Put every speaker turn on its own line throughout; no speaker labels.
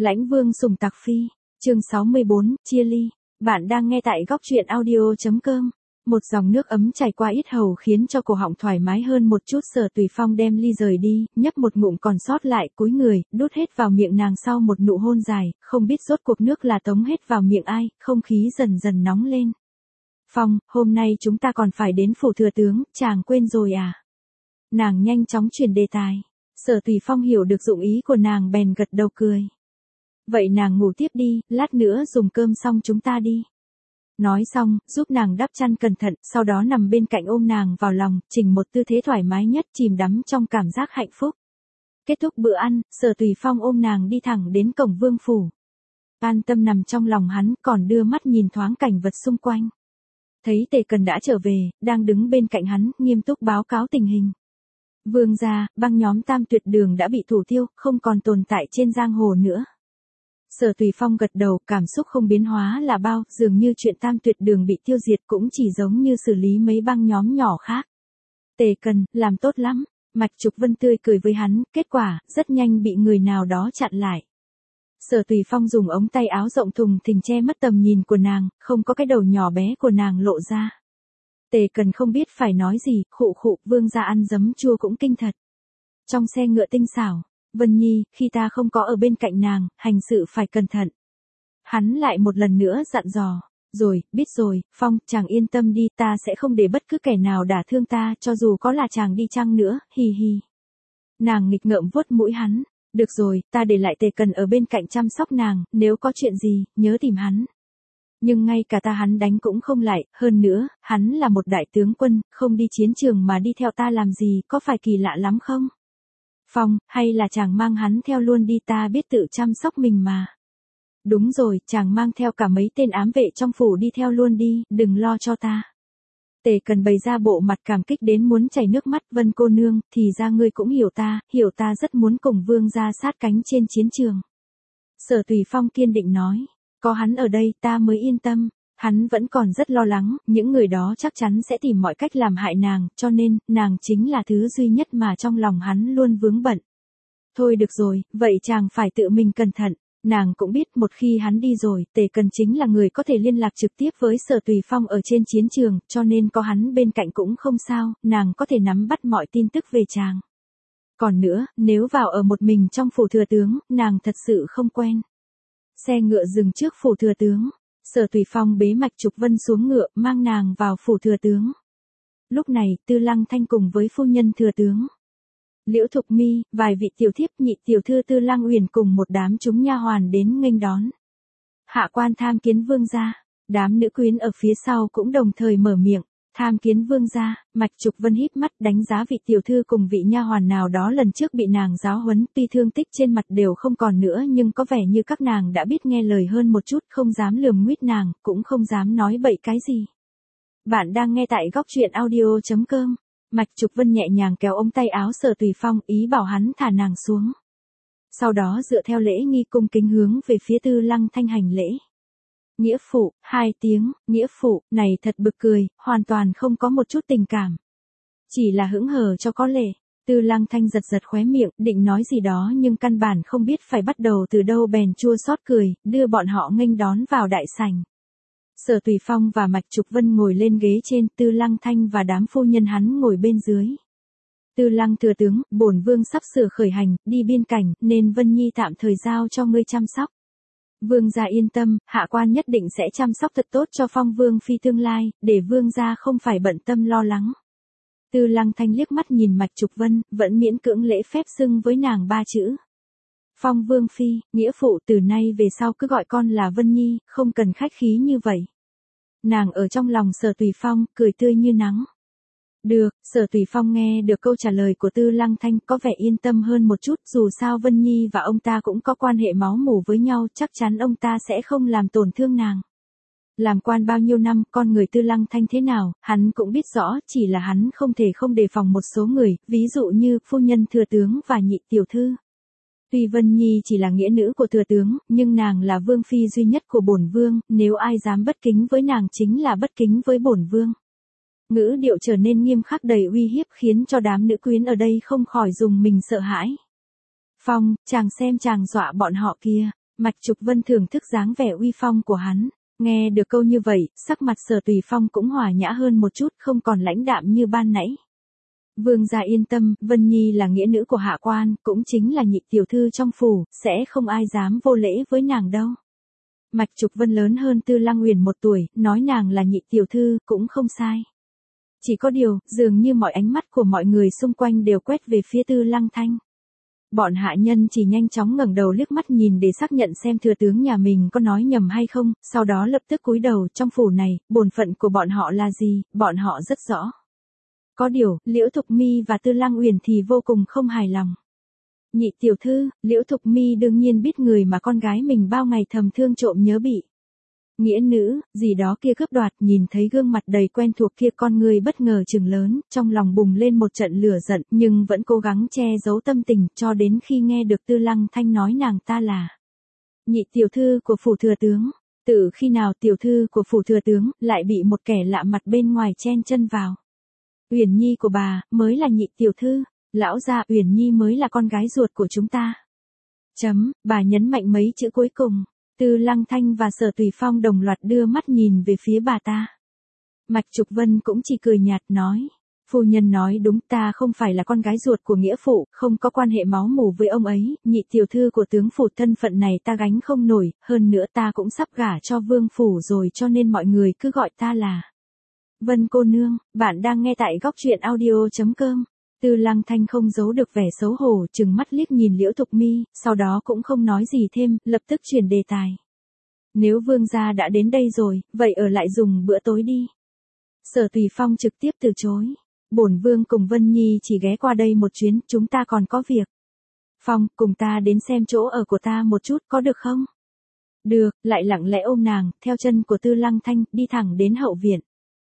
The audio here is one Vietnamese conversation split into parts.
Lãnh Vương sủng Tặc Phi, chương 64, chia ly. Bạn đang nghe tại góc truyện audio.com. Một dòng nước ấm chảy qua yết hầu khiến cho cổ họng thoải mái hơn một chút. Sở Tùy Phong đem ly rời đi, nhấp một ngụm còn sót lại, cúi người, đút hết vào miệng nàng sau một nụ hôn dài, không biết rốt cuộc nước là tống hết vào miệng ai, không khí dần dần nóng lên. Phong, hôm nay chúng ta còn phải đến phủ thừa tướng, chàng quên rồi à? Nàng nhanh chóng chuyển đề tài. Sở Tùy Phong hiểu được dụng ý của nàng bèn gật đầu cười. Vậy nàng ngủ tiếp đi, lát nữa dùng cơm xong chúng ta đi. Nói xong, giúp nàng đắp chăn cẩn thận, sau đó nằm bên cạnh ôm nàng vào lòng, chỉnh một tư thế thoải mái nhất, chìm đắm trong cảm giác hạnh phúc. Kết thúc bữa ăn, Sở Tùy Phong ôm nàng đi thẳng đến cổng vương phủ. An tâm nằm trong lòng hắn, còn đưa mắt nhìn thoáng cảnh vật xung quanh. Thấy Tề Cần đã trở về, đang đứng bên cạnh hắn, nghiêm túc báo cáo tình hình. Vương gia, băng nhóm Tam Tuyệt Đường đã bị thủ tiêu, không còn tồn tại trên giang hồ nữa. Sở Tùy Phong gật đầu, cảm xúc không biến hóa là bao, dường như chuyện Tam Tuyệt Đường bị tiêu diệt cũng chỉ giống như xử lý mấy băng nhóm nhỏ khác. Tề Cần, làm tốt lắm. Mạch Trục Vân tươi cười với hắn, kết quả, rất nhanh bị người nào đó chặn lại. Sở Tùy Phong dùng ống tay áo rộng thùng thình che mất tầm nhìn của nàng, không có cái đầu nhỏ bé của nàng lộ ra. Tề Cần không biết phải nói gì, khụ khụ, vương gia ăn giấm chua cũng kinh thật. Trong xe ngựa tinh xảo, Vân Nhi, khi ta không có ở bên cạnh nàng, hành sự phải cẩn thận. Hắn lại một lần nữa dặn dò. Rồi, biết rồi, Phong, chàng yên tâm đi, ta sẽ không để bất cứ kẻ nào đả thương ta, cho dù có là chàng đi chăng nữa, hi hi. Nàng nghịch ngợm vuốt mũi hắn. Được rồi, ta để lại Tề Cần ở bên cạnh chăm sóc nàng, nếu có chuyện gì, nhớ tìm hắn. Nhưng ngay cả ta hắn đánh cũng không lại, hơn nữa, hắn là một đại tướng quân, không đi chiến trường mà đi theo ta làm gì, có phải kỳ lạ lắm không? Phong, hay là chàng mang hắn theo luôn đi, ta biết tự chăm sóc mình mà. Đúng rồi, chàng mang theo cả mấy tên ám vệ trong phủ đi theo luôn đi, đừng lo cho ta. Tề Cần bày ra bộ mặt cảm kích đến muốn chảy nước mắt. Vân cô nương, thì ra ngươi cũng hiểu ta rất muốn cùng vương gia sát cánh trên chiến trường. Sở Tùy Phong kiên định nói, có hắn ở đây ta mới yên tâm. Hắn vẫn còn rất lo lắng, những người đó chắc chắn sẽ tìm mọi cách làm hại nàng, cho nên, nàng chính là thứ duy nhất mà trong lòng hắn luôn vướng bận. Thôi được rồi, vậy chàng phải tự mình cẩn thận. Nàng cũng biết một khi hắn đi rồi, Tề Cần chính là người có thể liên lạc trực tiếp với Sở Tùy Phong ở trên chiến trường, cho nên có hắn bên cạnh cũng không sao, nàng có thể nắm bắt mọi tin tức về chàng. Còn nữa, nếu vào ở một mình trong phủ thừa tướng, nàng thật sự không quen. Xe ngựa dừng trước phủ thừa tướng. Sở Tùy Phong bế Mạch Trục Vân xuống ngựa, mang nàng vào phủ thừa tướng. Lúc này, Tư Lăng Thanh cùng với phu nhân thừa tướng Liễu Thục Mi, vài vị tiểu thiếp, nhị tiểu thư Tư Lăng Uyển cùng một đám chúng nha hoàn đến nghênh đón. Hạ quan tham kiến vương gia. Đám nữ quyến ở phía sau cũng đồng thời mở miệng, tham kiến vương gia. Mạch Trục Vân híp mắt đánh giá vị tiểu thư cùng vị nha hoàn nào đó lần trước bị nàng giáo huấn, tuy thương tích trên mặt đều không còn nữa nhưng có vẻ như các nàng đã biết nghe lời hơn một chút, không dám lườm nguýt nàng, cũng không dám nói bậy cái gì. Bạn đang nghe tại góc truyện audio.com. Mạch Trục Vân nhẹ nhàng kéo ống tay áo Sở Tùy Phong, ý bảo hắn thả nàng xuống. Sau đó dựa theo lễ nghi cung kính hướng về phía Tư Lăng Thanh hành lễ. Nghĩa phụ, 2 tiếng, nghĩa phụ, này thật bực cười, hoàn toàn không có một chút tình cảm. Chỉ là hững hờ cho có lệ. Tư Lăng Thanh giật giật khóe miệng, định nói gì đó nhưng căn bản không biết phải bắt đầu từ đâu bèn chua xót cười, đưa bọn họ nghênh đón vào đại sảnh. Sở Tùy Phong và Mạch Trục Vân ngồi lên ghế trên, Tư Lăng Thanh và đám phu nhân hắn ngồi bên dưới. Tư Lăng thừa tướng, bổn vương sắp sửa khởi hành, đi biên cảnh, nên Vân Nhi tạm thời giao cho ngươi chăm sóc. Vương gia yên tâm, hạ quan nhất định sẽ chăm sóc thật tốt cho Phong vương phi tương lai, để vương gia không phải bận tâm lo lắng. Tư Lăng Thanh liếc mắt nhìn Mạch Trục Vân, vẫn miễn cưỡng lễ phép xưng với nàng 3 chữ. Phong vương phi, nghĩa phụ, từ nay về sau cứ gọi con là Vân Nhi, không cần khách khí như vậy. Nàng ở trong lòng Sở Tùy Phong, cười tươi như nắng. Được, Sở Tùy Phong nghe được câu trả lời của Tư Lăng Thanh có vẻ yên tâm hơn một chút, dù sao Vân Nhi và ông ta cũng có quan hệ máu mủ với nhau, chắc chắn ông ta sẽ không làm tổn thương nàng. Làm quan bao nhiêu năm, con người Tư Lăng Thanh thế nào, hắn cũng biết rõ, chỉ là hắn không thể không đề phòng một số người, ví dụ như phu nhân thừa tướng và nhị tiểu thư. Tuy Vân Nhi chỉ là nghĩa nữ của thừa tướng, nhưng nàng là vương phi duy nhất của bổn vương, nếu ai dám bất kính với nàng chính là bất kính với bổn vương. Ngữ điệu trở nên nghiêm khắc đầy uy hiếp khiến cho đám nữ quyến ở đây không khỏi dùng mình sợ hãi. Phong, chàng xem chàng dọa bọn họ kia. Mạch Trục Vân thưởng thức dáng vẻ uy phong của hắn. Nghe được câu như vậy, sắc mặt Sở Tùy Phong cũng hòa nhã hơn một chút, không còn lãnh đạm như ban nãy. Vương gia yên tâm, Vân Nhi là nghĩa nữ của hạ quan, cũng chính là nhị tiểu thư trong phủ, sẽ không ai dám vô lễ với nàng đâu. Mạch Trục Vân lớn hơn Tư Lăng Uyển 1 tuổi, nói nàng là nhị tiểu thư, cũng không sai. Chỉ có điều, dường như mọi ánh mắt của mọi người xung quanh đều quét về phía Tư Lăng Thanh. Bọn hạ nhân chỉ nhanh chóng ngẩng đầu liếc mắt nhìn để xác nhận xem thừa tướng nhà mình có nói nhầm hay không, sau đó lập tức cúi đầu. Trong phủ này, bổn phận của bọn họ là gì, bọn họ rất rõ. Có điều, Liễu Thục Mi và Tư Lăng Uyển thì vô cùng không hài lòng. Nhị tiểu thư, Liễu Thục Mi đương nhiên biết người mà con gái mình bao ngày thầm thương trộm nhớ bị. Nghĩa nữ, gì đó kia cướp đoạt, nhìn thấy gương mặt đầy quen thuộc kia, con người bất ngờ trừng lớn, trong lòng bùng lên một trận lửa giận, nhưng vẫn cố gắng che giấu tâm tình, cho đến khi nghe được Tư Lăng Thanh nói nàng ta là nhị tiểu thư của phủ thừa tướng. Từ khi nào tiểu thư của phủ thừa tướng lại bị một kẻ lạ mặt bên ngoài chen chân vào? Uyển Nhi của bà mới là nhị tiểu thư, lão gia, Uyển Nhi mới là con gái ruột của chúng ta. Bà nhấn mạnh mấy chữ cuối cùng. Tư Lăng Thanh và Sở Tùy Phong đồng loạt đưa mắt nhìn về phía bà ta. Mạch Trục Vân cũng chỉ cười nhạt nói. Phu nhân nói đúng, ta không phải là con gái ruột của nghĩa phụ, không có quan hệ máu mủ với ông ấy, nhị tiểu thư của tướng phủ, thân phận này ta gánh không nổi, hơn nữa ta cũng sắp gả cho vương phủ rồi, cho nên mọi người cứ gọi ta là Vân cô nương. Bạn đang nghe tại góc truyện audio.com. Tư Lăng Thanh không giấu được vẻ xấu hổ, trừng mắt liếc nhìn Liễu Thục Mi, sau đó cũng không nói gì thêm, lập tức chuyển đề tài. Nếu vương gia đã đến đây rồi, vậy ở lại dùng bữa tối đi. Sở Tùy Phong trực tiếp từ chối. Bổn vương cùng Vân Nhi chỉ ghé qua đây một chuyến, chúng ta còn có việc. Phong, cùng ta đến xem chỗ ở của ta một chút, có được không? Được, lại lặng lẽ ôm nàng, theo chân của Tư Lăng Thanh, đi thẳng đến hậu viện.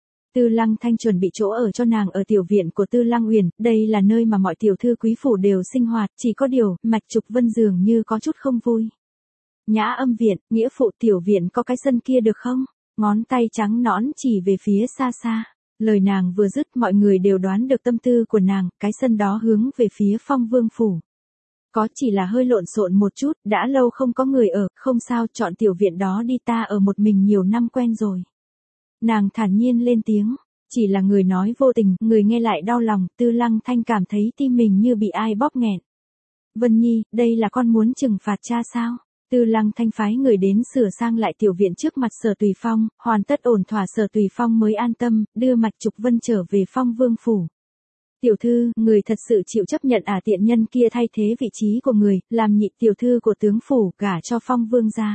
Tư Lăng Thanh chuẩn bị chỗ ở cho nàng ở tiểu viện của Tư Lăng Uyển, đây là nơi mà mọi tiểu thư quý phủ đều sinh hoạt, chỉ có điều, Mạch Trục Vân dường như có chút không vui. Nhã Âm viện, nghĩa phụ, tiểu viện có cái sân kia được không? Ngón tay trắng nõn chỉ về phía xa xa. Lời nàng vừa dứt, mọi người đều đoán được tâm tư của nàng, cái sân đó hướng về phía Phong Vương phủ. Có, chỉ là hơi lộn xộn một chút, đã lâu không có người ở, không sao, chọn tiểu viện đó đi, ta ở một mình nhiều năm quen rồi. Nàng thản nhiên lên tiếng, chỉ là người nói vô tình, người nghe lại đau lòng. Tư Lăng Thanh cảm thấy tim mình như bị ai bóp nghẹn. Vân Nhi, đây là con muốn trừng phạt cha sao? Tư Lăng Thanh phái người đến sửa sang lại tiểu viện trước mặt Sở Tùy Phong, hoàn tất ổn thỏa Sở Tùy Phong mới an tâm, đưa Mạch Trục Vân trở về Phong Vương phủ. Tiểu thư, người thật sự chịu chấp nhận tiện nhân kia thay thế vị trí của người, làm nhị tiểu thư của tướng phủ, gả cho Phong Vương gia.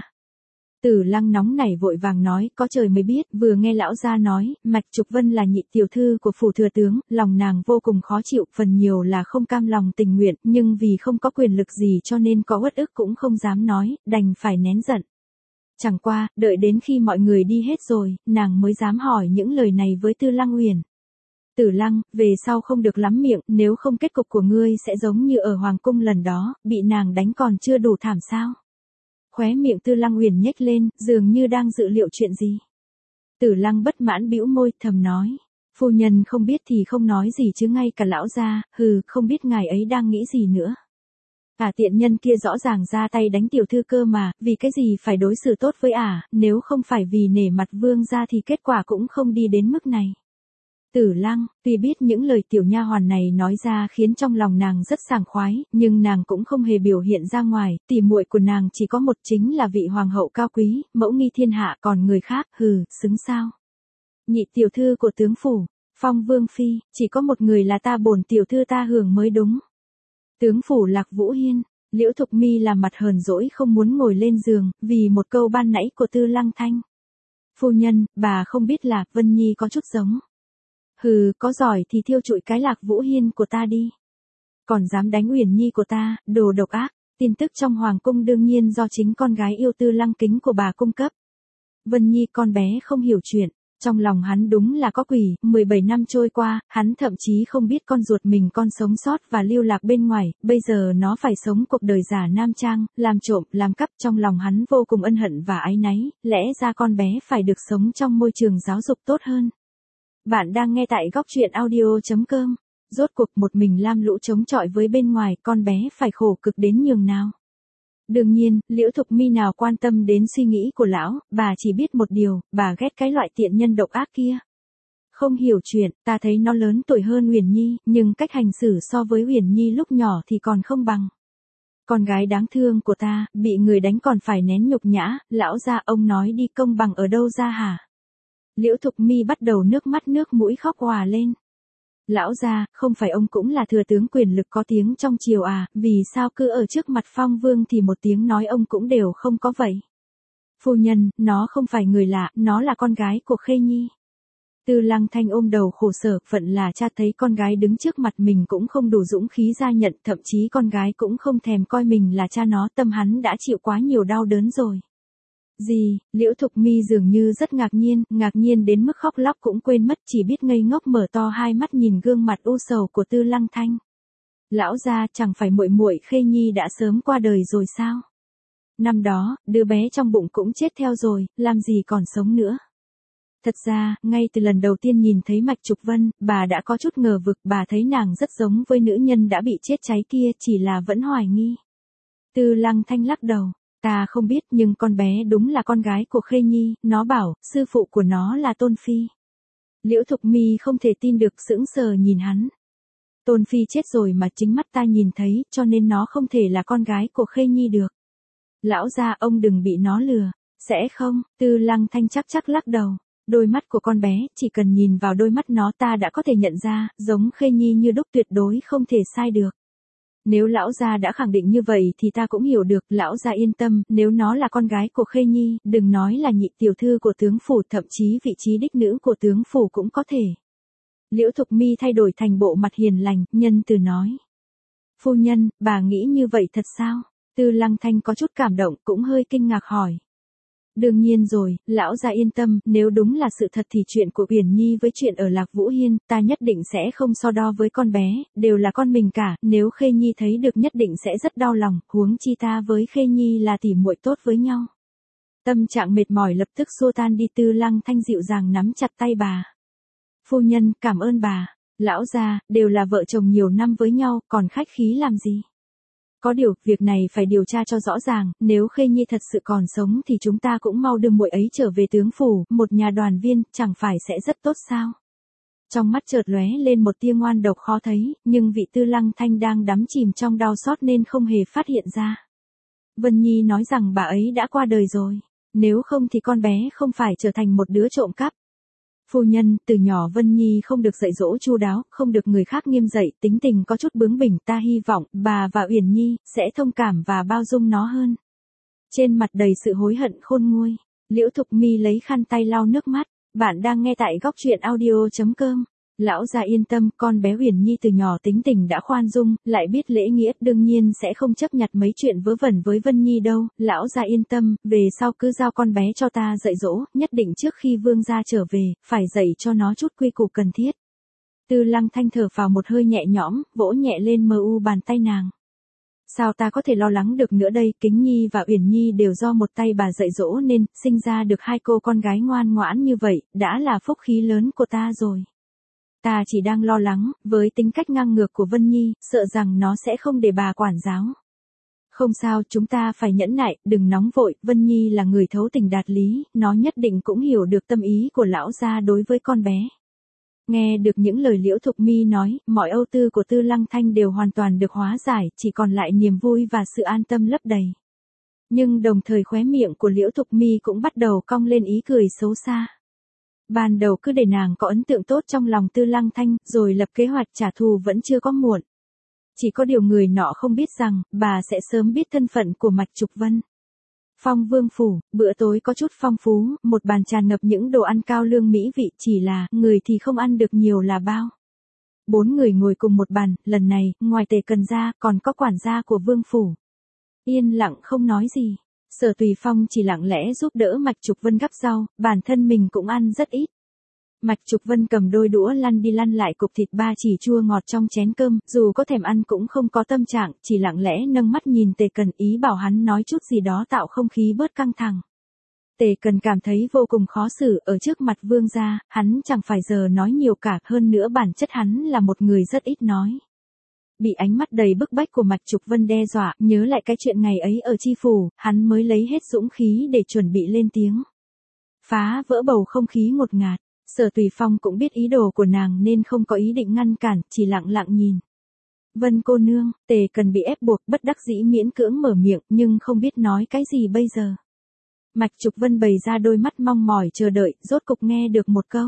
Tử Lăng nóng nảy vội vàng nói, có trời mới biết, vừa nghe lão gia nói, Mạch Trục Vân là nhị tiểu thư của phủ thừa tướng, lòng nàng vô cùng khó chịu, phần nhiều là không cam lòng tình nguyện, nhưng vì không có quyền lực gì cho nên có uất ức cũng không dám nói, đành phải nén giận. Chẳng qua, đợi đến khi mọi người đi hết rồi, nàng mới dám hỏi những lời này với Tư Lăng Uyển. Tử Lăng, về sau không được lắm miệng, nếu không kết cục của ngươi sẽ giống như ở Hoàng cung lần đó, bị nàng đánh còn chưa đủ thảm sao? Khóe miệng Tư Lăng Uyển nhếch lên, dường như đang dự liệu chuyện gì. Tử Lăng bất mãn bĩu môi, thầm nói. Phu nhân không biết thì không nói gì chứ ngay cả lão gia, không biết ngài ấy đang nghĩ gì nữa. Tiện nhân kia rõ ràng ra tay đánh tiểu thư cơ mà, vì cái gì phải đối xử tốt với nếu không phải vì nể mặt vương gia thì kết quả cũng không đi đến mức này. Tử Lăng, tuy biết những lời tiểu nha hoàn này nói ra khiến trong lòng nàng rất sảng khoái, nhưng nàng cũng không hề biểu hiện ra ngoài, tỉ muội của nàng chỉ có một, chính là vị hoàng hậu cao quý, mẫu nghi thiên hạ, còn người khác, xứng sao? Nhị tiểu thư của tướng phủ, Phong Vương phi, chỉ có một người là ta, bổn tiểu thư ta hưởng mới đúng. Tướng phủ Lạc Vũ Hiên, Liễu Thục Mi làm mặt hờn dỗi không muốn ngồi lên giường, vì một câu ban nãy của Tư Lăng Thanh. Phu nhân, bà không biết là Vân Nhi có chút giống. Có giỏi thì thiêu trụi cái Lạc Vũ Hiên của ta đi. Còn dám đánh Uyển Nhi của ta, đồ độc ác. Tin tức trong hoàng cung đương nhiên do chính con gái yêu Tư Lăng Kính của bà cung cấp. Vân Nhi con bé không hiểu chuyện, trong lòng hắn đúng là có quỷ, 17 năm trôi qua, hắn thậm chí không biết con ruột mình con sống sót và lưu lạc bên ngoài, bây giờ nó phải sống cuộc đời giả nam trang, làm trộm, làm cắp, trong lòng hắn vô cùng ân hận và áy náy, lẽ ra con bé phải được sống trong môi trường giáo dục tốt hơn. Bạn đang nghe tại góc truyện audio.com. Rốt cuộc một mình lam lũ chống chọi với bên ngoài, con bé phải khổ cực đến nhường nào. Đương nhiên, Liễu Thục Mi nào quan tâm đến suy nghĩ của lão, bà chỉ biết một điều, bà ghét cái loại tiện nhân độc ác kia. Không hiểu chuyện, ta thấy nó lớn tuổi hơn Uyển Nhi, nhưng cách hành xử so với Uyển Nhi lúc nhỏ thì còn không bằng. Con gái đáng thương của ta, bị người đánh còn phải nén nhục nhã, lão gia ông nói đi công bằng ở đâu ra hả? Liễu Thục Mi bắt đầu nước mắt nước mũi khóc òa lên. Lão gia, không phải ông cũng là thừa tướng quyền lực có tiếng trong triều à, vì sao cứ ở trước mặt Phong Vương thì một tiếng nói ông cũng đều không có vậy? Phu nhân, nó không phải người lạ, nó là con gái của Khê Nhi. Tư Lăng Thanh ôm đầu khổ sở, phận là cha thấy con gái đứng trước mặt mình cũng không đủ dũng khí ra nhận, thậm chí con gái cũng không thèm coi mình là cha nó, tâm hắn đã chịu quá nhiều đau đớn rồi. Gì, Liễu Thục Mi dường như rất ngạc nhiên đến mức khóc lóc cũng quên mất, chỉ biết ngây ngốc mở to hai mắt nhìn gương mặt u sầu của Tư Lăng Thanh. Lão gia, chẳng phải muội muội Khê Nhi đã sớm qua đời rồi sao? Năm đó, đứa bé trong bụng cũng chết theo rồi, làm gì còn sống nữa. Thật ra, ngay từ lần đầu tiên nhìn thấy Mạch Trục Vân, bà đã có chút ngờ vực, bà thấy nàng rất giống với nữ nhân đã bị chết cháy kia, chỉ là vẫn hoài nghi. Tư Lăng Thanh lắc đầu, ta không biết nhưng con bé đúng là con gái của Khê Nhi, nó bảo, sư phụ của nó là Tôn Phi. Liễu Thục Mi không thể tin được, sững sờ nhìn hắn. Tôn Phi chết rồi mà chính mắt ta nhìn thấy, cho nên nó không thể là con gái của Khê Nhi được. Lão gia, ông đừng bị nó lừa. Sẽ không, Tư Lăng Thanh chắc lắc đầu. Đôi mắt của con bé, chỉ cần nhìn vào đôi mắt nó ta đã có thể nhận ra, giống Khê Nhi như đúc, tuyệt đối không thể sai được. Nếu lão gia đã khẳng định như vậy thì ta cũng hiểu được, lão gia yên tâm, nếu nó là con gái của Khê Nhi, đừng nói là nhị tiểu thư của tướng phủ, thậm chí vị trí đích nữ của tướng phủ cũng có thể. Liễu Thục Mi thay đổi thành bộ mặt hiền lành, nhân từ nói. Phu nhân, bà nghĩ như vậy thật sao? Tư Lăng Thanh có chút cảm động, cũng hơi kinh ngạc hỏi. Đương nhiên rồi, lão gia yên tâm, nếu đúng là sự thật thì chuyện của Uyển Nhi với chuyện ở Lạc Vũ Hiên, ta nhất định sẽ không so đo với con bé, đều là con mình cả, nếu Khê Nhi thấy được nhất định sẽ rất đau lòng, huống chi ta với Khê Nhi là tỉ muội tốt với nhau. Tâm trạng mệt mỏi lập tức xua tan đi. Tư Lăng Thanh dịu dàng nắm chặt tay bà. Phu nhân, cảm ơn bà. Lão gia, đều là vợ chồng nhiều năm với nhau, còn khách khí làm gì? Có điều, việc này phải điều tra cho rõ ràng, nếu Khê Nhi thật sự còn sống thì chúng ta cũng mau đưa muội ấy trở về tướng phủ, một nhà đoàn viên, chẳng phải sẽ rất tốt sao? Trong mắt chợt lóe lên một tia ngoan độc khó thấy, nhưng vị Tư Lăng Thanh đang đắm chìm trong đau xót nên không hề phát hiện ra. Vân Nhi nói rằng bà ấy đã qua đời rồi, nếu không thì con bé không phải trở thành một đứa trộm cắp. Phu nhân, từ nhỏ Vân Nhi không được dạy dỗ chu đáo, không được người khác nghiêm dạy, tính tình có chút bướng bỉnh, ta hy vọng bà và Uyển Nhi sẽ thông cảm và bao dung nó hơn. Trên mặt đầy sự hối hận khôn nguôi, Liễu Thục Mi lấy khăn tay lau nước mắt. Bạn đang nghe tại góc truyện audio.com. Lão gia yên tâm, con bé Uyển Nhi từ nhỏ tính tình đã khoan dung, lại biết lễ nghĩa, đương nhiên sẽ không chấp nhặt mấy chuyện vớ vẩn với Vân Nhi đâu. Lão gia yên tâm, về sau cứ giao con bé cho ta dạy dỗ, nhất định trước khi vương gia trở về, phải dạy cho nó chút quy củ cần thiết. Tư Lăng Thanh thở phào một hơi nhẹ nhõm, vỗ nhẹ lên mu bàn tay nàng. Sao ta có thể lo lắng được nữa đây, Kính Nhi và Uyển Nhi đều do một tay bà dạy dỗ nên, sinh ra được hai cô con gái ngoan ngoãn như vậy, đã là phúc khí lớn của ta rồi. Ta chỉ đang lo lắng, với tính cách ngang ngược của Vân Nhi, sợ rằng nó sẽ không để bà quản giáo. Không sao, chúng ta phải nhẫn nại, đừng nóng vội, Vân Nhi là người thấu tình đạt lý, nó nhất định cũng hiểu được tâm ý của lão gia đối với con bé. Nghe được những lời Liễu Thục Mi nói, mọi âu tư của Tư Lăng Thanh đều hoàn toàn được hóa giải, chỉ còn lại niềm vui và sự an tâm lấp đầy. Nhưng đồng thời khóe miệng của Liễu Thục Mi cũng bắt đầu cong lên ý cười xấu xa. Ban đầu cứ để nàng có ấn tượng tốt trong lòng Tư Lăng Thanh, rồi lập kế hoạch trả thù vẫn chưa có muộn. Chỉ có điều người nọ không biết rằng, bà sẽ sớm biết thân phận của Mạch Trục Vân. Phong Vương phủ, bữa tối có chút phong phú, một bàn tràn ngập những đồ ăn cao lương mỹ vị, chỉ là, người thì không ăn được nhiều là bao. 4 người ngồi cùng một bàn, lần này, ngoài Tề Cần ra, còn có quản gia của Vương phủ. Yên lặng không nói gì. Sở Tùy Phong chỉ lặng lẽ giúp đỡ Mạch Trục Vân gắp rau, bản thân mình cũng ăn rất ít. Mạch Trục Vân cầm đôi đũa lăn đi lăn lại cục thịt ba chỉ chua ngọt trong chén cơm, dù có thèm ăn cũng không có tâm trạng, chỉ lặng lẽ nâng mắt nhìn Tề Cần, ý bảo hắn nói chút gì đó tạo không khí bớt căng thẳng. Tề Cần cảm thấy vô cùng khó xử, ở trước mặt vương gia, hắn chẳng phải giờ nói nhiều cả, hơn nữa bản chất hắn là một người rất ít nói. bị ánh mắt đầy bức bách của Mạch Trục Vân đe dọa, nhớ lại cái chuyện ngày ấy ở Chi Phủ, hắn mới lấy hết dũng khí để chuẩn bị lên tiếng. Phá vỡ bầu không khí ngột ngạt, Sở Tùy Phong cũng biết ý đồ của nàng nên không có ý định ngăn cản, chỉ lặng lặng nhìn. Vân cô nương, Tề Cần bị ép buộc bất đắc dĩ miễn cưỡng mở miệng nhưng không biết nói cái gì bây giờ. Mạch Trục Vân bày ra đôi mắt mong mỏi chờ đợi, rốt cục nghe được một câu.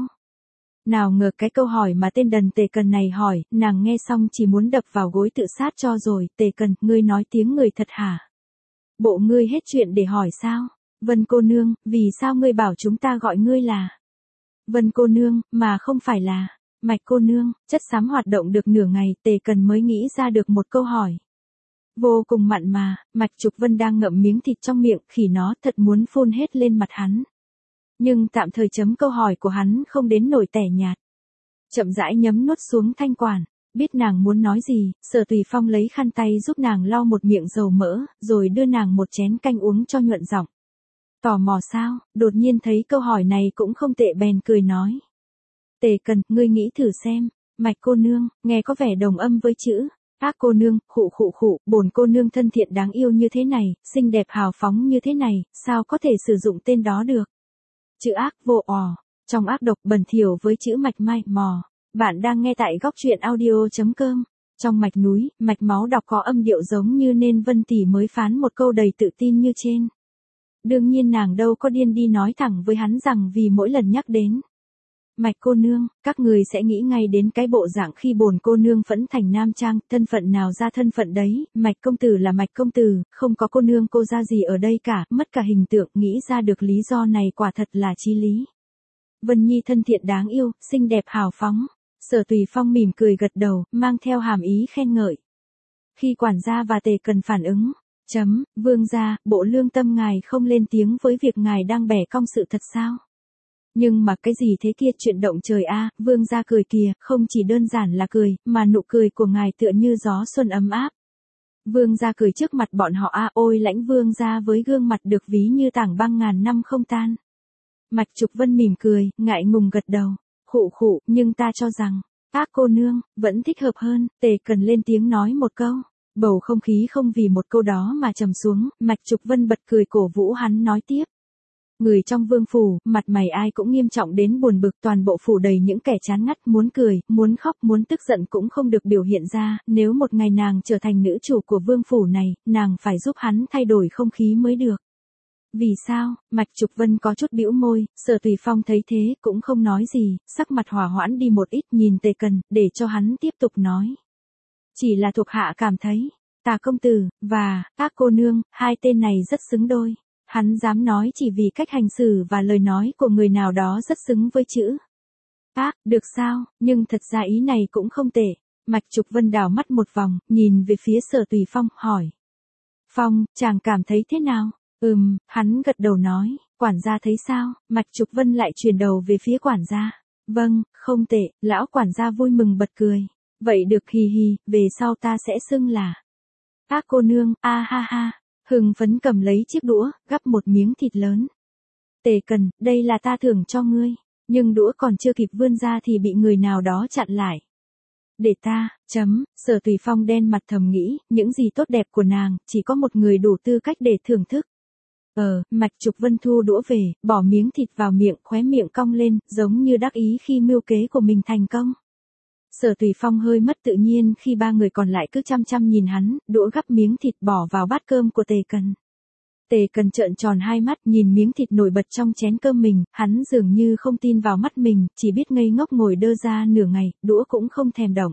Nào ngờ cái câu hỏi mà tên đần Tề Cần này hỏi, nàng nghe xong chỉ muốn đập vào gối tự sát cho rồi. Tề Cần, ngươi nói tiếng người thật hả? Bộ ngươi hết chuyện để hỏi sao? Vân cô nương, vì sao ngươi bảo chúng ta gọi ngươi là Vân cô nương, mà không phải là Mạch cô nương? Chất xám hoạt động được nửa ngày, Tề Cần mới nghĩ ra được một câu hỏi. Vô cùng mặn mà, Mạch Trục Vân đang ngậm miếng thịt trong miệng, khỉ nó thật muốn phun hết lên mặt hắn. Nhưng tạm thời chấm câu hỏi của hắn không đến nổi tẻ nhạt. Chậm rãi nhấm nuốt xuống thanh quản, biết nàng muốn nói gì, Sở Tùy Phong lấy khăn tay giúp nàng lau một miệng dầu mỡ, rồi đưa nàng một chén canh uống cho nhuận giọng. Tò mò sao? Đột nhiên thấy câu hỏi này cũng không tệ bèn cười nói. Tề Cần, ngươi nghĩ thử xem. Mạch cô nương, nghe có vẻ đồng âm với chữ ác cô nương, khụ, bổn cô nương thân thiện đáng yêu như thế này, xinh đẹp hào phóng như thế này, sao có thể sử dụng tên đó được? Chữ ác vô ò, trong ác độc bẩn thỉu với chữ mạch mai mò. Bạn đang nghe tại góc truyện audio.com. Trong mạch núi, mạch máu đọc có âm điệu giống như nên Vân tỷ mới phán một câu đầy tự tin như trên. Đương nhiên nàng đâu có điên đi nói thẳng với hắn rằng vì mỗi lần nhắc đến Mạch cô nương, các người sẽ nghĩ ngay đến cái bộ dạng khi bổn cô nương phẫn thành nam trang, thân phận nào ra thân phận đấy, Mạch công tử là Mạch công tử, không có cô nương cô ra gì ở đây cả, mất cả hình tượng, nghĩ ra được lý do này quả thật là chí lý. Vân Nhi thân thiện đáng yêu, xinh đẹp hào phóng. Sở Tùy Phong mỉm cười gật đầu, mang theo hàm ý khen ngợi. Khi quản gia và Tề Cần phản ứng, vương gia, bộ lương tâm ngài không lên tiếng với việc ngài đang bẻ cong sự thật sao? Nhưng mà cái gì thế kia, chuyện động trời a, vương gia cười kìa, không chỉ đơn giản là cười, mà nụ cười của ngài tựa như gió xuân ấm áp. Vương gia cười trước mặt bọn họ a, ôi lãnh vương gia với gương mặt được ví như tảng băng ngàn năm không tan. Mạch Trục Vân mỉm cười, ngại ngùng gật đầu, khụ, nhưng ta cho rằng, ác cô nương, vẫn thích hợp hơn. Tề Cần lên tiếng nói một câu. Bầu không khí không vì một câu đó mà trầm xuống, Mạch Trục Vân bật cười cổ vũ hắn nói tiếp. Người trong vương phủ, mặt mày ai cũng nghiêm trọng đến buồn bực, toàn bộ phủ đầy những kẻ chán ngắt, muốn cười, muốn khóc, muốn tức giận cũng không được biểu hiện ra, nếu một ngày nàng trở thành nữ chủ của vương phủ này, nàng phải giúp hắn thay đổi không khí mới được. Vì sao? Mạch Trục Vân có chút bĩu môi, Sở Tùy Phong thấy thế cũng không nói gì, sắc mặt hòa hoãn đi một ít, nhìn Tề Cần, để cho hắn tiếp tục nói. Chỉ là thuộc hạ cảm thấy, Tà công tử, và các cô nương, hai tên này rất xứng đôi. Hắn dám nói chỉ vì cách hành xử và lời nói của người nào đó rất xứng với chữ ác, được sao, nhưng thật ra ý này cũng không tệ. Mạch Trục Vân đảo mắt một vòng, nhìn về phía Sở Tùy Phong, hỏi. Phong, chàng cảm thấy thế nào? Hắn gật đầu nói, quản gia thấy sao? Mạch Trục Vân lại chuyển đầu về phía quản gia. Vâng, không tệ, lão quản gia vui mừng bật cười. Vậy được, hì hì, về sau ta sẽ xưng là ác cô nương, a ha ha. Hưng phấn cầm lấy chiếc đũa, gắp một miếng thịt lớn. Tề Cần, đây là ta thưởng cho ngươi. Nhưng đũa còn chưa kịp vươn ra thì bị người nào đó chặn lại. Để ta, Sở Tùy Phong đen mặt thầm nghĩ, những gì tốt đẹp của nàng, chỉ có một người đủ tư cách để thưởng thức. Mạch Trục Vân thu đũa về, bỏ miếng thịt vào miệng, khóe miệng cong lên, giống như đắc ý khi mưu kế của mình thành công. Sở Tùy Phong hơi mất tự nhiên khi ba người còn lại cứ chăm chăm nhìn hắn, đũa gắp miếng thịt bỏ vào bát cơm của Tề Cần. Tề Cần trợn tròn hai mắt nhìn miếng thịt nổi bật trong chén cơm mình, hắn dường như không tin vào mắt mình, chỉ biết ngây ngốc ngồi đơ ra nửa ngày, đũa cũng không thèm động.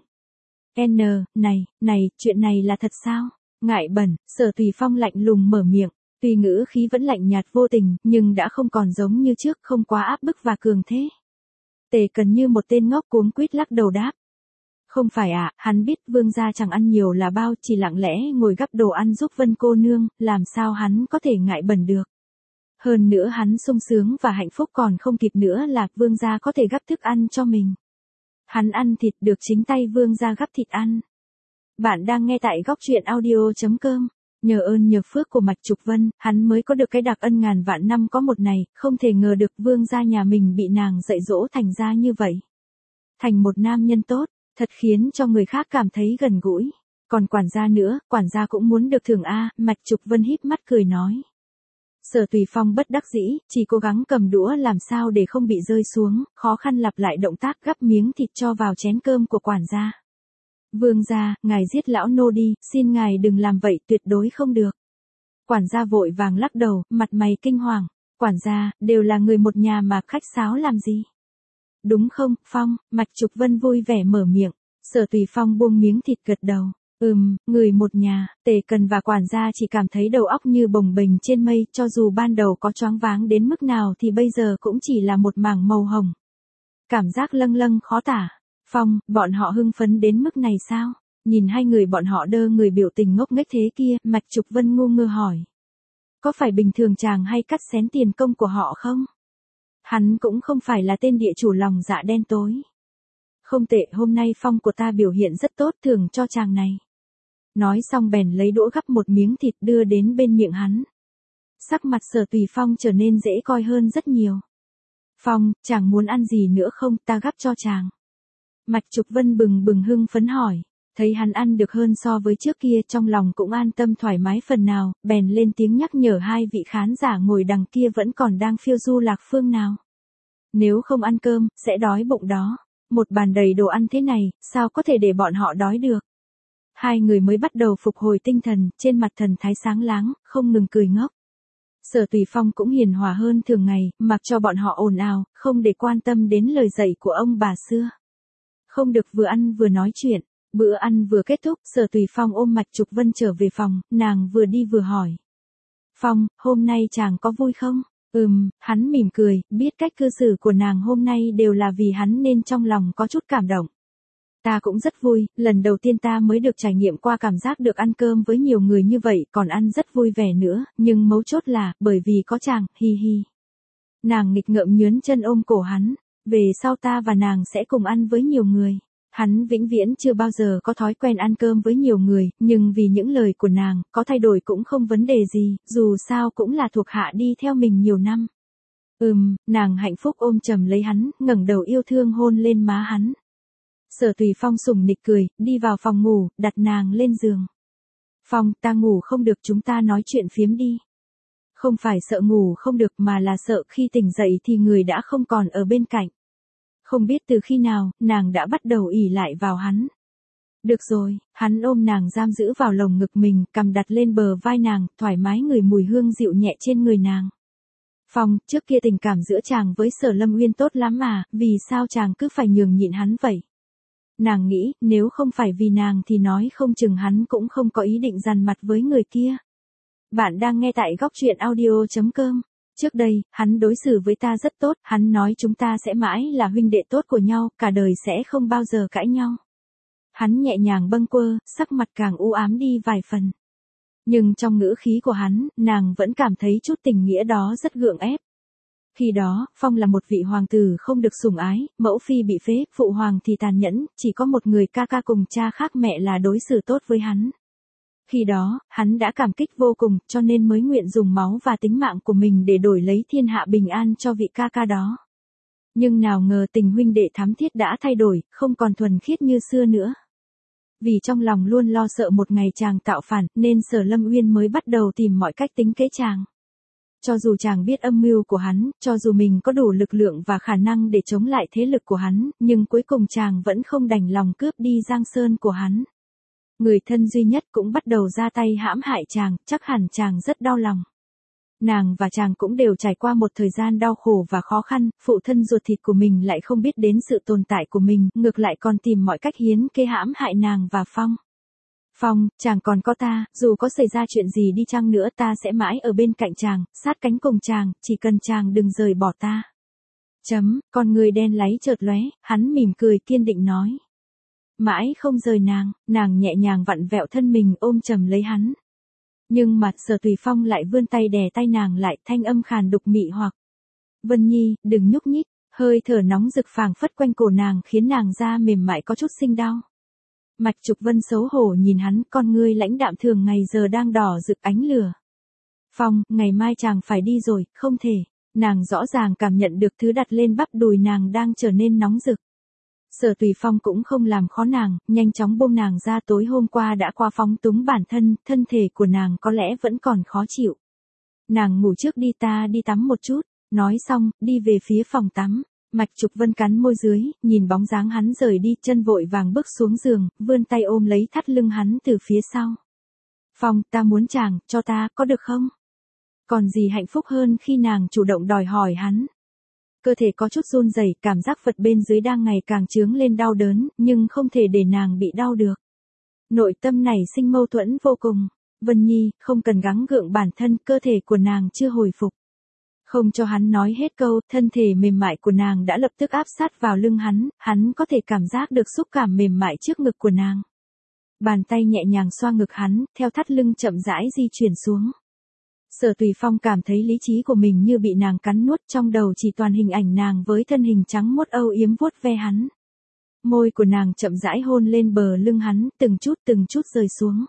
Này, chuyện này là thật sao? Ngại bẩn, Sở Tùy Phong lạnh lùng mở miệng, tuy ngữ khí vẫn lạnh nhạt vô tình, nhưng đã không còn giống như trước, không quá áp bức và cường thế. Tề Cần như một tên ngốc cuống quýt lắc đầu đáp. Không phải hắn biết vương gia chẳng ăn nhiều là bao, chỉ lặng lẽ ngồi gắp đồ ăn giúp Vân cô nương, làm sao hắn có thể ngại bẩn được. Hơn nữa hắn sung sướng và hạnh phúc còn không kịp nữa là vương gia có thể gắp thức ăn cho mình. Hắn ăn thịt được chính tay vương gia gắp thịt ăn. Bạn đang nghe tại góc truyện audio.com. Nhờ ơn nhờ phước của Mạch Trục Vân, hắn mới có được cái đặc ân ngàn vạn năm có một này, không thể ngờ được vương gia nhà mình bị nàng dạy dỗ thành ra như vậy. Thành một nam nhân tốt. Thật khiến cho người khác cảm thấy gần gũi. Còn quản gia nữa, quản gia cũng muốn được thưởng a, Mạch Trục Vân híp mắt cười nói. Sở Tùy Phong bất đắc dĩ, chỉ cố gắng cầm đũa làm sao để không bị rơi xuống, khó khăn lặp lại động tác gắp miếng thịt cho vào chén cơm của quản gia. Vương gia, ngài giết lão nô đi, xin ngài đừng làm vậy, tuyệt đối không được. Quản gia vội vàng lắc đầu, mặt mày kinh hoàng. Quản gia, đều là người một nhà mà khách sáo làm gì? Đúng không, Phong? Mạch Trục Vân vui vẻ mở miệng. Sở Tùy Phong buông miếng thịt gật đầu. Người một nhà. Tề Cần và quản gia chỉ cảm thấy đầu óc như bồng bềnh trên mây, cho dù ban đầu có choáng váng đến mức nào thì bây giờ cũng chỉ là một mảng màu hồng. Cảm giác lâng lâng khó tả. Phong, bọn họ hưng phấn đến mức này sao? Nhìn hai người bọn họ đơ người biểu tình ngốc nghếch thế kia, Mạch Trục Vân ngu ngơ hỏi. Có phải bình thường chàng hay cắt xén tiền công của họ không? Hắn cũng không phải là tên địa chủ lòng dạ đen tối. Không tệ, hôm nay Phong của ta biểu hiện rất tốt, thưởng cho chàng này. Nói xong bèn lấy đũa gắp một miếng thịt đưa đến bên miệng hắn. Sắc mặt Sở Tùy Phong trở nên dễ coi hơn rất nhiều. Phong, chàng muốn ăn gì nữa không, ta gắp cho chàng. Mạch Trục Vân bừng bừng hưng phấn hỏi. Thấy hắn ăn được hơn so với trước kia, trong lòng cũng an tâm thoải mái phần nào, bèn lên tiếng nhắc nhở hai vị khán giả ngồi đằng kia vẫn còn đang phiêu du lạc phương nào. Nếu không ăn cơm, sẽ đói bụng đó. Một bàn đầy đồ ăn thế này, sao có thể để bọn họ đói được. Hai người mới bắt đầu phục hồi tinh thần, trên mặt thần thái sáng láng, không ngừng cười ngốc. Sở Tùy Phong cũng hiền hòa hơn thường ngày, mặc cho bọn họ ồn ào, không để quan tâm đến lời dạy của ông bà xưa. Không được vừa ăn vừa nói chuyện. Bữa ăn vừa kết thúc, Sở Tùy Phong ôm Mạch Trục Vân trở về phòng, nàng vừa đi vừa hỏi. Phong, hôm nay chàng có vui không? Hắn mỉm cười, biết cách cư xử của nàng hôm nay đều là vì hắn nên trong lòng có chút cảm động. Ta cũng rất vui, lần đầu tiên ta mới được trải nghiệm qua cảm giác được ăn cơm với nhiều người như vậy, còn ăn rất vui vẻ nữa, nhưng mấu chốt là, bởi vì có chàng, hi hi. Nàng nghịch ngợm nhướn chân ôm cổ hắn, về sau ta và nàng sẽ cùng ăn với nhiều người. Hắn vĩnh viễn chưa bao giờ có thói quen ăn cơm với nhiều người, nhưng vì những lời của nàng, có thay đổi cũng không vấn đề gì, dù sao cũng là thuộc hạ đi theo mình nhiều năm. Nàng hạnh phúc ôm chầm lấy hắn, ngẩng đầu yêu thương hôn lên má hắn. Sở Tùy Phong sủng nịch cười, đi vào phòng ngủ, đặt nàng lên giường. Phong, ta ngủ không được, chúng ta nói chuyện phiếm đi. Không phải sợ ngủ không được mà là sợ khi tỉnh dậy thì người đã không còn ở bên cạnh. Không biết từ khi nào, nàng đã bắt đầu ỷ lại vào hắn. Được rồi, hắn ôm nàng giam giữ vào lồng ngực mình, cằm đặt lên bờ vai nàng, thoải mái ngửi mùi hương dịu nhẹ trên người nàng. Phong, trước kia tình cảm giữa chàng với Sở Lâm Uyên tốt lắm mà, vì sao chàng cứ phải nhường nhịn hắn vậy? Nàng nghĩ, nếu không phải vì nàng thì nói không chừng hắn cũng không có ý định dằn mặt với người kia. Bạn đang nghe tại góc truyện audio.com. Trước đây, hắn đối xử với ta rất tốt, hắn nói chúng ta sẽ mãi là huynh đệ tốt của nhau, cả đời sẽ không bao giờ cãi nhau. Hắn nhẹ nhàng bâng quơ, sắc mặt càng u ám đi vài phần. Nhưng trong ngữ khí của hắn, nàng vẫn cảm thấy chút tình nghĩa đó rất gượng ép. Khi đó, Phong là một vị hoàng tử không được sủng ái, mẫu phi bị phế, phụ hoàng thì tàn nhẫn, chỉ có một người ca ca cùng cha khác mẹ là đối xử tốt với hắn. Khi đó, hắn đã cảm kích vô cùng, cho nên mới nguyện dùng máu và tính mạng của mình để đổi lấy thiên hạ bình an cho vị ca ca đó. Nhưng nào ngờ tình huynh đệ thắm thiết đã thay đổi, không còn thuần khiết như xưa nữa. Vì trong lòng luôn lo sợ một ngày chàng tạo phản, nên Sở Lâm Uyên mới bắt đầu tìm mọi cách tính kế chàng. Cho dù chàng biết âm mưu của hắn, cho dù mình có đủ lực lượng và khả năng để chống lại thế lực của hắn, nhưng cuối cùng chàng vẫn không đành lòng cướp đi Giang Sơn của hắn. Người thân duy nhất cũng bắt đầu ra tay hãm hại chàng, chắc hẳn chàng rất đau lòng. Nàng và chàng cũng đều trải qua một thời gian đau khổ và khó khăn, phụ thân ruột thịt của mình lại không biết đến sự tồn tại của mình, ngược lại còn tìm mọi cách hiến kế hãm hại nàng và Phong. Phong, chàng còn có ta, dù có xảy ra chuyện gì đi chăng nữa ta sẽ mãi ở bên cạnh chàng, sát cánh cùng chàng, chỉ cần chàng đừng rời bỏ ta. Con người đen láy chợt lóe, hắn mỉm cười kiên định nói. Mãi không rời nàng nhẹ nhàng vặn vẹo thân mình ôm chầm lấy hắn. Nhưng mà Sở Tùy Phong lại vươn tay đè tay nàng lại, thanh âm khàn đục mị hoặc. Vân Nhi, đừng nhúc nhích, hơi thở nóng rực phảng phất quanh cổ nàng khiến nàng da mềm mại có chút sinh đau. Mạch Trục Vân xấu hổ nhìn hắn, con ngươi lãnh đạm thường ngày giờ đang đỏ rực ánh lửa. Phong, ngày mai chàng phải đi rồi, không thể. Nàng rõ ràng cảm nhận được thứ đặt lên bắp đùi nàng đang trở nên nóng rực. Sở Tùy Phong cũng không làm khó nàng, nhanh chóng buông nàng ra, tối hôm qua đã qua phóng túng bản thân, thân thể của nàng có lẽ vẫn còn khó chịu. Nàng ngủ trước đi, ta đi tắm một chút, nói xong, đi về phía phòng tắm. Mạch Trục Vân cắn môi dưới, nhìn bóng dáng hắn rời đi, chân vội vàng bước xuống giường, vươn tay ôm lấy thắt lưng hắn từ phía sau. Phong, ta muốn chàng, cho ta, có được không? Còn gì hạnh phúc hơn khi nàng chủ động đòi hỏi hắn. Cơ thể có chút run rẩy, cảm giác vật bên dưới đang ngày càng chướng lên đau đớn, nhưng không thể để nàng bị đau được. Nội tâm nảy sinh mâu thuẫn vô cùng. Vân Nhi, không cần gắng gượng bản thân, cơ thể của nàng chưa hồi phục. Không cho hắn nói hết câu, thân thể mềm mại của nàng đã lập tức áp sát vào lưng hắn có thể cảm giác được xúc cảm mềm mại trước ngực của nàng. Bàn tay nhẹ nhàng xoa ngực hắn, theo thắt lưng chậm rãi di chuyển xuống. Sở Tùy Phong cảm thấy lý trí của mình như bị nàng cắn nuốt, trong đầu chỉ toàn hình ảnh nàng với thân hình trắng mốt âu yếm vuốt ve hắn. Môi của nàng chậm rãi hôn lên bờ lưng hắn, từng chút rơi xuống.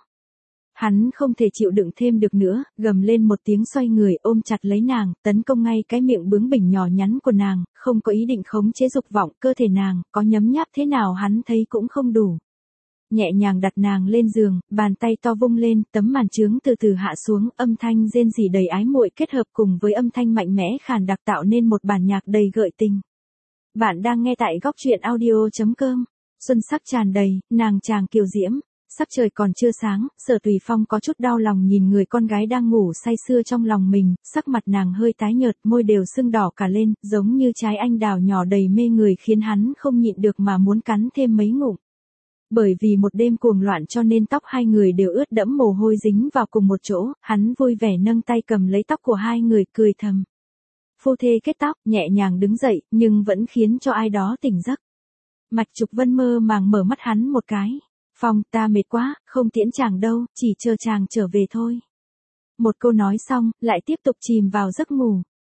Hắn không thể chịu đựng thêm được nữa, gầm lên một tiếng xoay người ôm chặt lấy nàng, tấn công ngay cái miệng bướng bỉnh nhỏ nhắn của nàng, không có ý định khống chế dục vọng, cơ thể nàng, có nhấm nháp thế nào hắn thấy cũng không đủ. Nhẹ nhàng đặt nàng lên giường, bàn tay to vung lên, tấm màn trướng từ từ hạ xuống, âm thanh rên rỉ đầy ái muội kết hợp cùng với âm thanh mạnh mẽ khàn đặc tạo nên một bản nhạc đầy gợi tình. Bạn đang nghe tại góc truyện audio.com. Xuân sắc tràn đầy, nàng chàng kiều diễm. Sắc trời còn chưa sáng, Sở Tùy Phong có chút đau lòng nhìn người con gái đang ngủ say sưa trong lòng mình, sắc mặt nàng hơi tái nhợt, môi đều sưng đỏ cả lên, giống như trái anh đào nhỏ đầy mê người khiến hắn không nhịn được mà muốn cắn thêm mấy ngụm. Bởi vì một đêm cuồng loạn cho nên tóc hai người đều ướt đẫm mồ hôi dính vào cùng một chỗ, hắn vui vẻ nâng tay cầm lấy tóc của hai người cười thầm. Phu thê kết tóc, nhẹ nhàng đứng dậy, nhưng vẫn khiến cho ai đó tỉnh giấc. Mạch Trục Vân mơ màng mở mắt hắn một cái. Phong, ta mệt quá, không tiễn chàng đâu, chỉ chờ chàng trở về thôi. Một câu nói xong, lại tiếp tục chìm vào giấc ngủ.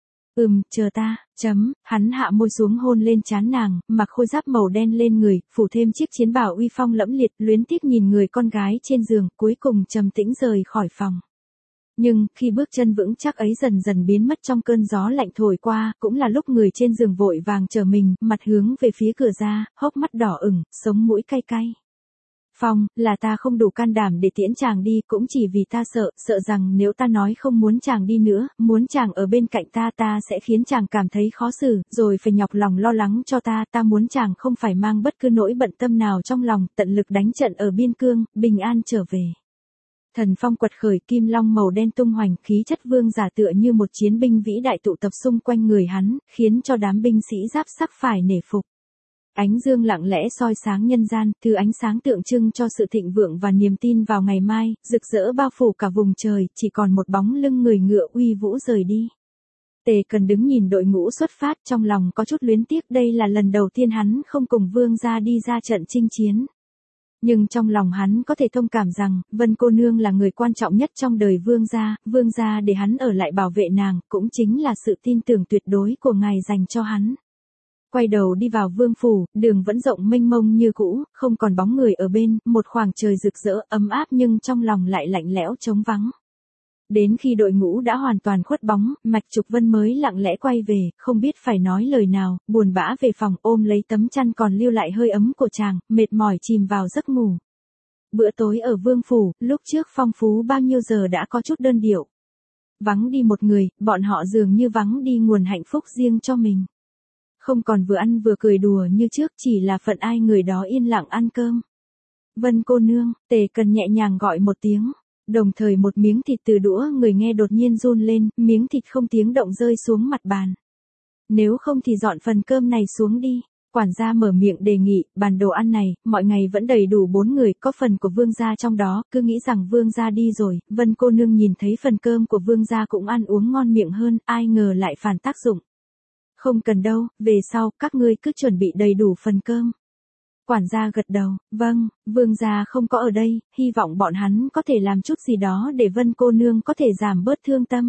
Chờ ta, hắn hạ môi xuống hôn lên trán nàng, mặc khôi giáp màu đen lên người, phủ thêm chiếc chiến bào uy phong lẫm liệt, luyến tiếc nhìn người con gái trên giường, cuối cùng trầm tĩnh rời khỏi phòng. Nhưng, khi bước chân vững chắc ấy dần dần biến mất trong cơn gió lạnh thổi qua, cũng là lúc người trên giường vội vàng trở mình, mặt hướng về phía cửa ra, hốc mắt đỏ ửng, sống mũi cay cay. Phong, là ta không đủ can đảm để tiễn chàng đi, cũng chỉ vì ta sợ rằng nếu ta nói không muốn chàng đi nữa, muốn chàng ở bên cạnh ta sẽ khiến chàng cảm thấy khó xử, rồi phải nhọc lòng lo lắng cho ta muốn chàng không phải mang bất cứ nỗi bận tâm nào trong lòng, tận lực đánh trận ở biên cương, bình an trở về. Thần phong quật khởi, kim long màu đen tung hoành, khí chất vương giả tựa như một chiến binh vĩ đại tụ tập xung quanh người hắn, khiến cho đám binh sĩ giáp sắc phải nể phục. Ánh dương lặng lẽ soi sáng nhân gian, thứ ánh sáng tượng trưng cho sự thịnh vượng và niềm tin vào ngày mai, rực rỡ bao phủ cả vùng trời, chỉ còn một bóng lưng người ngựa uy vũ rời đi. Tề Cần đứng nhìn đội ngũ xuất phát, trong lòng có chút luyến tiếc, đây là lần đầu tiên hắn không cùng vương gia đi ra trận chinh chiến. Nhưng trong lòng hắn có thể thông cảm rằng, Vân cô nương là người quan trọng nhất trong đời vương gia để hắn ở lại bảo vệ nàng, cũng chính là sự tin tưởng tuyệt đối của ngài dành cho hắn. Quay đầu đi vào vương phủ, đường vẫn rộng mênh mông như cũ, không còn bóng người ở bên, một khoảng trời rực rỡ, ấm áp nhưng trong lòng lại lạnh lẽo trống vắng. Đến khi đội ngũ đã hoàn toàn khuất bóng, Mạch Trục Vân mới lặng lẽ quay về, không biết phải nói lời nào, buồn bã về phòng ôm lấy tấm chăn còn lưu lại hơi ấm của chàng, mệt mỏi chìm vào giấc ngủ. Bữa tối ở vương phủ, lúc trước phong phú bao nhiêu giờ đã có chút đơn điệu. Vắng đi một người, bọn họ dường như vắng đi nguồn hạnh phúc riêng cho mình. Không còn vừa ăn vừa cười đùa như trước, chỉ là phận ai người đó yên lặng ăn cơm. Vân cô nương, Tề Cần nhẹ nhàng gọi một tiếng, đồng thời một miếng thịt từ đũa người nghe đột nhiên run lên, miếng thịt không tiếng động rơi xuống mặt bàn. Nếu không thì dọn phần cơm này xuống đi. Quản gia mở miệng đề nghị, bàn đồ ăn này, mọi ngày vẫn đầy đủ 4 người, có phần của vương gia trong đó, cứ nghĩ rằng vương gia đi rồi, Vân cô nương nhìn thấy phần cơm của vương gia cũng ăn uống ngon miệng hơn, ai ngờ lại phản tác dụng. Không cần đâu, về sau, các ngươi cứ chuẩn bị đầy đủ phần cơm. Quản gia gật đầu, vâng, vương gia không có ở đây, hy vọng bọn hắn có thể làm chút gì đó để Vân cô nương có thể giảm bớt thương tâm.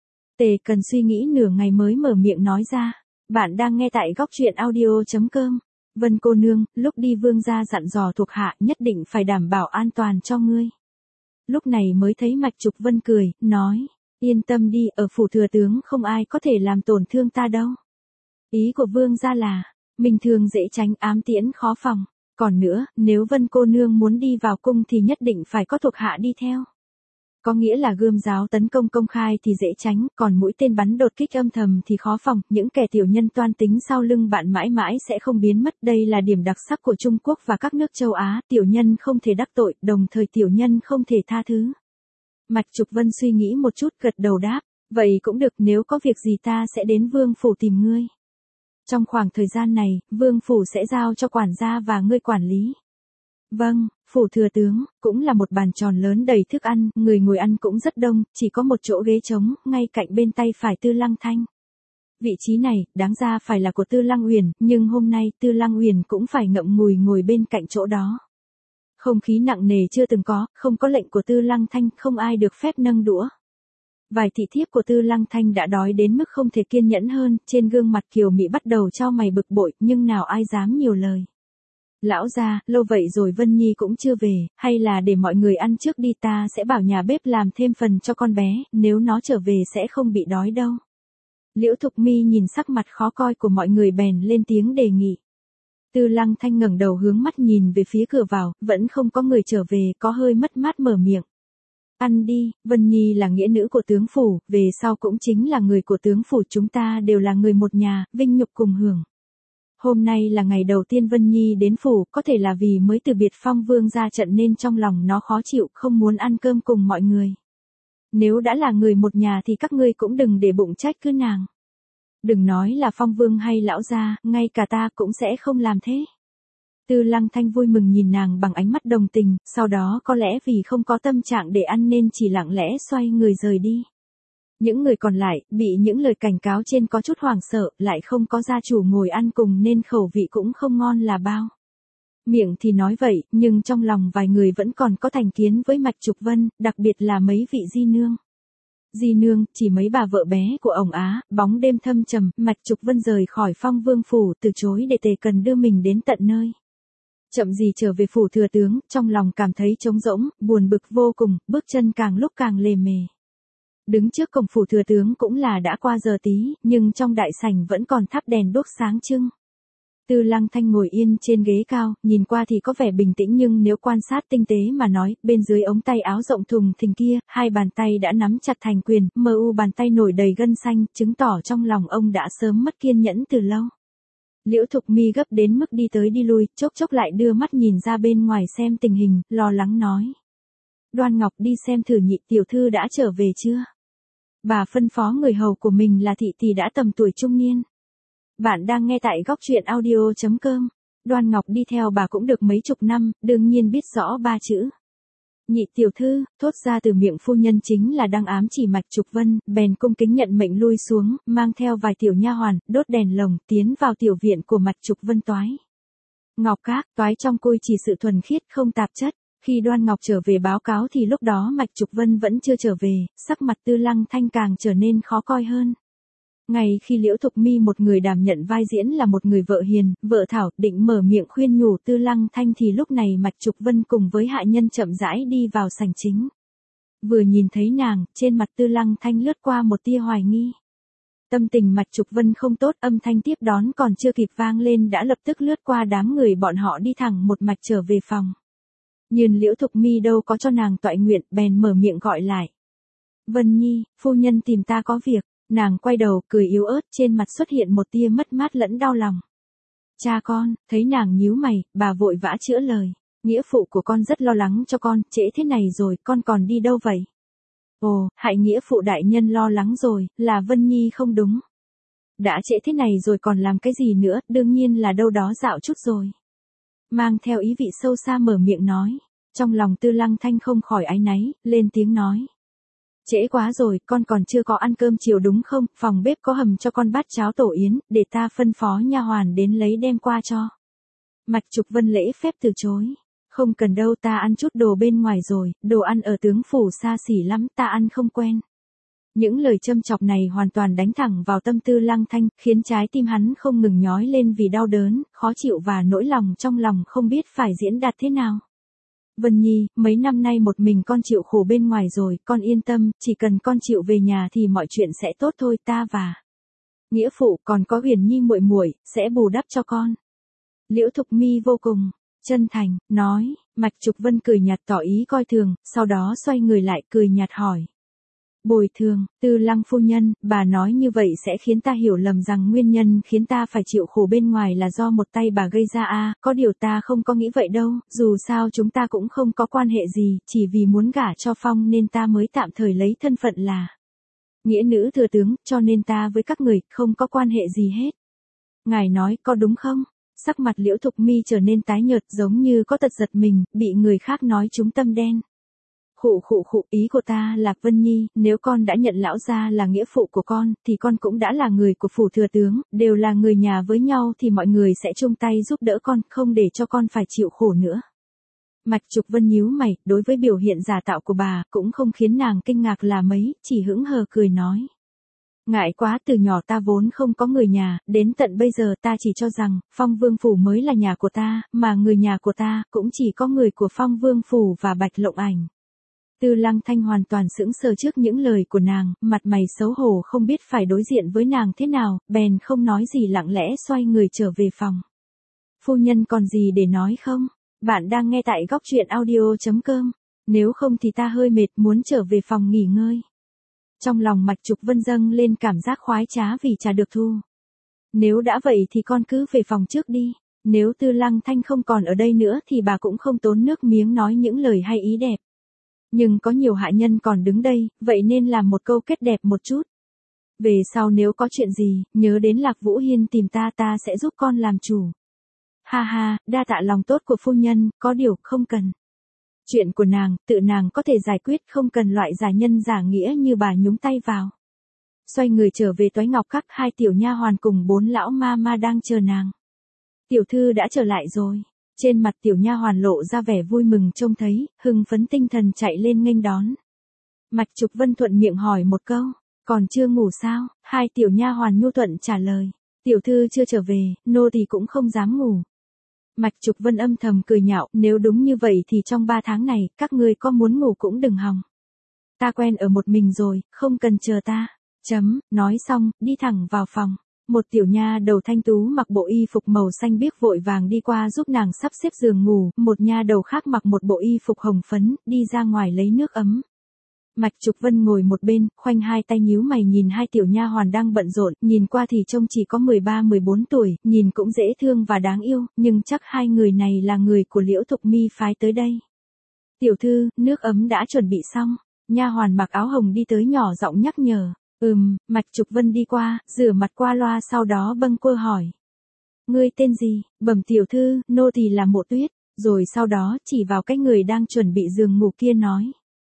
Tề Cần suy nghĩ nửa ngày mới mở miệng nói ra, bạn đang nghe tại góc truyện audio.com. Vân cô nương, lúc đi vương gia dặn dò thuộc hạ nhất định phải đảm bảo an toàn cho ngươi. Lúc này mới thấy Mạch Trục Vân cười, nói, yên tâm đi, ở phủ thừa tướng không ai có thể làm tổn thương ta đâu. Ý của vương gia là, Minh thương dễ tránh, ám tiễn khó phòng. Còn nữa, nếu Vân cô nương muốn đi vào cung thì nhất định phải có thuộc hạ đi theo. Có nghĩa là gươm giáo tấn công công khai thì dễ tránh, còn mũi tên bắn đột kích âm thầm thì khó phòng. Những kẻ tiểu nhân toan tính sau lưng bạn mãi mãi sẽ không biến mất. Đây là điểm đặc sắc của Trung Quốc và các nước châu Á. Tiểu nhân không thể đắc tội, đồng thời tiểu nhân không thể tha thứ. Mạch Trục Vân suy nghĩ một chút, gật đầu đáp. Vậy cũng được, nếu có việc gì ta sẽ đến vương phủ tìm ngươi. Trong khoảng thời gian này, vương phủ sẽ giao cho quản gia và ngươi quản lý. Vâng, phủ thừa tướng, cũng là một bàn tròn lớn đầy thức ăn, người ngồi ăn cũng rất đông, chỉ có một chỗ ghế trống, ngay cạnh bên tay phải Tư Lăng Thanh. Vị trí này, đáng ra phải là của Tư Lăng Uyển, nhưng hôm nay Tư Lăng Uyển cũng phải ngậm ngùi ngồi bên cạnh chỗ đó. Không khí nặng nề chưa từng có, không có lệnh của Tư Lăng Thanh, không ai được phép nâng đũa. Vài thị thiếp của Tư Lăng Thanh đã đói đến mức không thể kiên nhẫn hơn, trên gương mặt kiều mị bắt đầu chau mày bực bội, nhưng nào ai dám nhiều lời. Lão gia, lâu vậy rồi Vân Nhi cũng chưa về, hay là để mọi người ăn trước đi, ta sẽ bảo nhà bếp làm thêm phần cho con bé, nếu nó trở về sẽ không bị đói đâu. Liễu Thục Mi nhìn sắc mặt khó coi của mọi người bèn lên tiếng đề nghị. Tư Lăng Thanh ngẩng đầu hướng mắt nhìn về phía cửa vào, vẫn không có người trở về, có hơi mất mát mở miệng. Ăn đi, Vân Nhi là nghĩa nữ của tướng phủ, về sau cũng chính là người của tướng phủ, chúng ta đều là người một nhà, vinh nhục cùng hưởng. Hôm nay là ngày đầu tiên Vân Nhi đến phủ, có thể là vì mới từ biệt Phong Vương ra trận nên trong lòng nó khó chịu, không muốn ăn cơm cùng mọi người. Nếu đã là người một nhà thì các ngươi cũng đừng để bụng trách cứ nàng. Đừng nói là Phong Vương hay lão gia, ngay cả ta cũng sẽ không làm thế. Tư Lăng Thanh vui mừng nhìn nàng bằng ánh mắt đồng tình, sau đó có lẽ vì không có tâm trạng để ăn nên chỉ lặng lẽ xoay người rời đi. Những người còn lại, bị những lời cảnh cáo trên có chút hoảng sợ, lại không có gia chủ ngồi ăn cùng nên khẩu vị cũng không ngon là bao. Miệng thì nói vậy, nhưng trong lòng vài người vẫn còn có thành kiến với Mạch Trục Vân, đặc biệt là mấy vị di nương. Di nương, chỉ mấy bà vợ bé của ổng Á, bóng đêm thâm trầm, Mạch Trục Vân rời khỏi Phong Vương phủ, từ chối để Tề Cần đưa mình đến tận nơi. Chậm gì trở về phủ thừa tướng, trong lòng cảm thấy trống rỗng, buồn bực vô cùng, bước chân càng lúc càng lề mề. Đứng trước cổng phủ thừa tướng cũng là đã qua giờ tí, nhưng trong đại sảnh vẫn còn thắp đèn đuốc sáng trưng. Tư Lăng Thanh ngồi yên trên ghế cao, nhìn qua thì có vẻ bình tĩnh nhưng nếu quan sát tinh tế mà nói, bên dưới ống tay áo rộng thùng thình kia, hai bàn tay đã nắm chặt thành quyền, bàn tay nổi đầy gân xanh, chứng tỏ trong lòng ông đã sớm mất kiên nhẫn từ lâu. Liễu Thục Mi gấp đến mức đi tới đi lui, chốc chốc lại đưa mắt nhìn ra bên ngoài xem tình hình, lo lắng nói. Đoan Ngọc đi xem thử nhị tiểu thư đã trở về chưa? Bà phân phó người hầu của mình là thị tỷ đã tầm tuổi trung niên. Bạn đang nghe tại góc truyện audio.com. Đoan Ngọc đi theo bà cũng được mấy chục năm, đương nhiên biết rõ ba chữ. Nhị tiểu thư, thốt ra từ miệng phu nhân chính là đang ám chỉ Mạch Trục Vân, bèn cung kính nhận mệnh lui xuống, mang theo vài tiểu nha hoàn, đốt đèn lồng, tiến vào tiểu viện của Mạch Trục Vân toái. Ngọc Các, toái trong côi chỉ sự thuần khiết không tạp chất. Khi Đoan Ngọc trở về báo cáo thì lúc đó Mạch Trục Vân vẫn chưa trở về, sắc mặt Tư Lăng Thanh càng trở nên khó coi hơn. Ngày khi Liễu Thục Mi một người đảm nhận vai diễn là một người vợ hiền, vợ thảo, định mở miệng khuyên nhủ Tư Lăng Thanh thì lúc này Mạch Trục Vân cùng với hạ nhân chậm rãi đi vào sảnh chính. Vừa nhìn thấy nàng, trên mặt Tư Lăng Thanh lướt qua một tia hoài nghi. Tâm tình Mạch Trục Vân không tốt, âm thanh tiếp đón còn chưa kịp vang lên đã lập tức lướt qua đám người bọn họ đi thẳng một mạch trở về phòng. Nhưng Liễu Thục Mi đâu có cho nàng toại nguyện, bèn mở miệng gọi lại. Vân Nhi, phu nhân tìm ta có việc. Nàng quay đầu, cười yếu ớt, trên mặt xuất hiện một tia mất mát lẫn đau lòng. Cha con, thấy nàng nhíu mày, bà vội vã chữa lời. Nghĩa phụ của con rất lo lắng cho con, trễ thế này rồi, con còn đi đâu vậy? Ồ, hại nghĩa phụ đại nhân lo lắng rồi, là Vân Nhi không đúng. Đã trễ thế này rồi còn làm cái gì nữa, đương nhiên là đâu đó dạo chút rồi. Mang theo ý vị sâu xa mở miệng nói. Trong lòng Tư Lăng Thanh không khỏi áy náy, lên tiếng nói. Trễ quá rồi, con còn chưa có ăn cơm chiều đúng không? Phòng bếp có hầm cho con bát cháo tổ yến, để ta phân phó nha hoàn đến lấy đem qua cho. Mạch Trục Vân lễ phép từ chối. Không cần đâu, ta ăn chút đồ bên ngoài rồi, đồ ăn ở tướng phủ xa xỉ lắm, ta ăn không quen. Những lời châm chọc này hoàn toàn đánh thẳng vào tâm Tư Lăng Thanh, khiến trái tim hắn không ngừng nhói lên vì đau đớn, khó chịu và nỗi lòng trong lòng không biết phải diễn đạt thế nào. Vân Nhi, mấy năm nay một mình con chịu khổ bên ngoài rồi, con yên tâm, chỉ cần con chịu về nhà thì mọi chuyện sẽ tốt thôi, ta và Nghĩa phụ còn có Huyền Nhi muội muội sẽ bù đắp cho con. Liễu Thục Mi vô cùng chân thành nói. Mạch Trục Vân cười nhạt tỏ ý coi thường, sau đó xoay người lại cười nhạt hỏi. Bồi thường, Tư Lăng phu nhân, bà nói như vậy sẽ khiến ta hiểu lầm rằng nguyên nhân khiến ta phải chịu khổ bên ngoài là do một tay bà gây ra có điều ta không có nghĩ vậy đâu, dù sao chúng ta cũng không có quan hệ gì, chỉ vì muốn gả cho Phong nên ta mới tạm thời lấy thân phận là nghĩa nữ thừa tướng, cho nên ta với các người không có quan hệ gì hết. Ngài nói có đúng không? Sắc mặt Liễu Thục Mi trở nên tái nhợt giống như có tật giật mình, bị người khác nói trúng tâm đen. Khụ, ý của ta là Vân Nhi, nếu con đã nhận lão gia là nghĩa phụ của con, thì con cũng đã là người của phủ thừa tướng, đều là người nhà với nhau thì mọi người sẽ chung tay giúp đỡ con, không để cho con phải chịu khổ nữa. Mạch Trục Vân nhíu mày, đối với biểu hiện giả tạo của bà, cũng không khiến nàng kinh ngạc là mấy, chỉ hững hờ cười nói. Ngại quá, từ nhỏ ta vốn không có người nhà, đến tận bây giờ ta chỉ cho rằng, Phong Vương Phủ mới là nhà của ta, mà người nhà của ta, cũng chỉ có người của Phong Vương Phủ và Bạch Lộng Ảnh. Tư Lăng Thanh hoàn toàn sững sờ trước những lời của nàng, mặt mày xấu hổ không biết phải đối diện với nàng thế nào, bèn không nói gì lặng lẽ xoay người trở về phòng. Phu nhân còn gì để nói không? Bạn đang nghe tại góc truyện audio.com. Nếu không thì ta hơi mệt muốn trở về phòng nghỉ ngơi. Trong lòng Mạch Trục Vân dâng lên cảm giác khoái trá vì trà được thu. Nếu đã vậy thì con cứ về phòng trước đi. Nếu Tư Lăng Thanh không còn ở đây nữa thì bà cũng không tốn nước miếng nói những lời hay ý đẹp. Nhưng có nhiều hạ nhân còn đứng đây, vậy nên làm một câu kết đẹp một chút. Về sau nếu có chuyện gì, nhớ đến Lạc Vũ Hiên tìm ta sẽ giúp con làm chủ. Ha ha, đa tạ lòng tốt của phu nhân, có điều không cần. Chuyện của nàng, tự nàng có thể giải quyết, không cần loại giả nhân giả nghĩa như bà nhúng tay vào. Xoay người trở về Toái Ngọc Các, hai tiểu nha hoàn cùng 4 lão ma đang chờ nàng. Tiểu thư đã trở lại rồi. Trên mặt tiểu nha hoàn lộ ra vẻ vui mừng trông thấy, hưng phấn tinh thần chạy lên nghênh đón. Mạch Trục Vân thuận miệng hỏi một câu, còn chưa ngủ sao? Hai tiểu nha hoàn nhu thuận trả lời, tiểu thư chưa trở về, nô tỳ cũng không dám ngủ. Mạch Trục Vân âm thầm cười nhạo, nếu đúng như vậy thì trong 3 tháng này, các ngươi có muốn ngủ cũng đừng hòng. Ta quen ở một mình rồi, không cần chờ ta. Nói xong, đi thẳng vào phòng. Một tiểu nha đầu thanh tú mặc bộ y phục màu xanh biếc vội vàng đi qua giúp nàng sắp xếp giường ngủ, một nha đầu khác mặc một bộ y phục hồng phấn, đi ra ngoài lấy nước ấm. Mạch Trục Vân ngồi một bên, khoanh hai tay nhíu mày nhìn hai tiểu nha hoàn đang bận rộn, nhìn qua thì trông chỉ có 13-14 tuổi, nhìn cũng dễ thương và đáng yêu, nhưng chắc hai người này là người của Liễu Thục Mi phái tới đây. Tiểu thư, nước ấm đã chuẩn bị xong. Nha hoàn mặc áo hồng đi tới nhỏ giọng nhắc nhở. Mạch Trục Vân đi qua, rửa mặt qua loa sau đó bâng quơ hỏi. Ngươi tên gì? Bẩm tiểu thư, nô tỳ là Mộ Tuyết, rồi sau đó chỉ vào cái người đang chuẩn bị giường ngủ kia nói.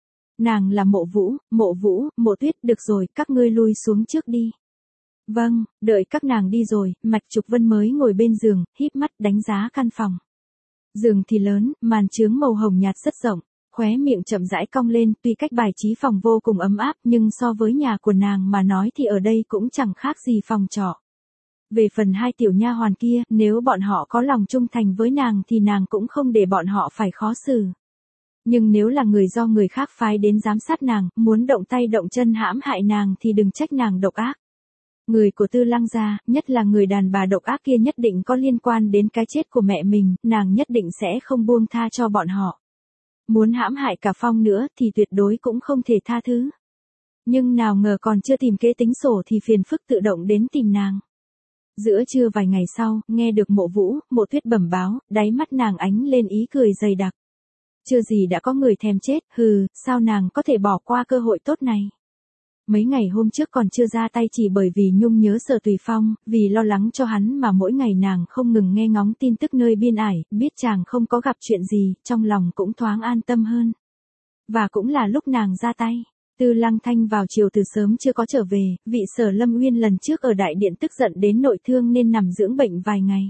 Nàng là Mộ Vũ, Mộ Tuyết, được rồi, các ngươi lui xuống trước đi. Vâng, đợi các nàng đi rồi, Mạch Trục Vân mới ngồi bên giường, híp mắt đánh giá căn phòng. Giường thì lớn, màn chướng màu hồng nhạt rất rộng. Khóe miệng chậm rãi cong lên, tuy cách bài trí phòng vô cùng ấm áp nhưng so với nhà của nàng mà nói thì ở đây cũng chẳng khác gì phòng trọ. Về phần hai tiểu nha hoàn kia, nếu bọn họ có lòng trung thành với nàng thì nàng cũng không để bọn họ phải khó xử. Nhưng nếu là người do người khác phái đến giám sát nàng, muốn động tay động chân hãm hại nàng thì đừng trách nàng độc ác. Người của Tư Lăng gia, nhất là người đàn bà độc ác kia nhất định có liên quan đến cái chết của mẹ mình, nàng nhất định sẽ không buông tha cho bọn họ. Muốn hãm hại cả Phong nữa thì tuyệt đối cũng không thể tha thứ. Nhưng nào ngờ còn chưa tìm kế tính sổ thì phiền phức tự động đến tìm nàng. Giữa trưa vài ngày sau, nghe được Mộ Tuyết bẩm báo, đáy mắt nàng ánh lên ý cười dày đặc. Chưa gì đã có người thèm chết, sao nàng có thể bỏ qua cơ hội tốt này. Mấy ngày hôm trước còn chưa ra tay chỉ bởi vì nhung nhớ Sở Tùy Phong, vì lo lắng cho hắn mà mỗi ngày nàng không ngừng nghe ngóng tin tức nơi biên ải, biết chàng không có gặp chuyện gì, trong lòng cũng thoáng an tâm hơn. Và cũng là lúc nàng ra tay. Tư Lăng Thanh vào chiều từ sớm chưa có trở về, vị Sở Lâm Uyên lần trước ở đại điện tức giận đến nội thương nên nằm dưỡng bệnh vài ngày.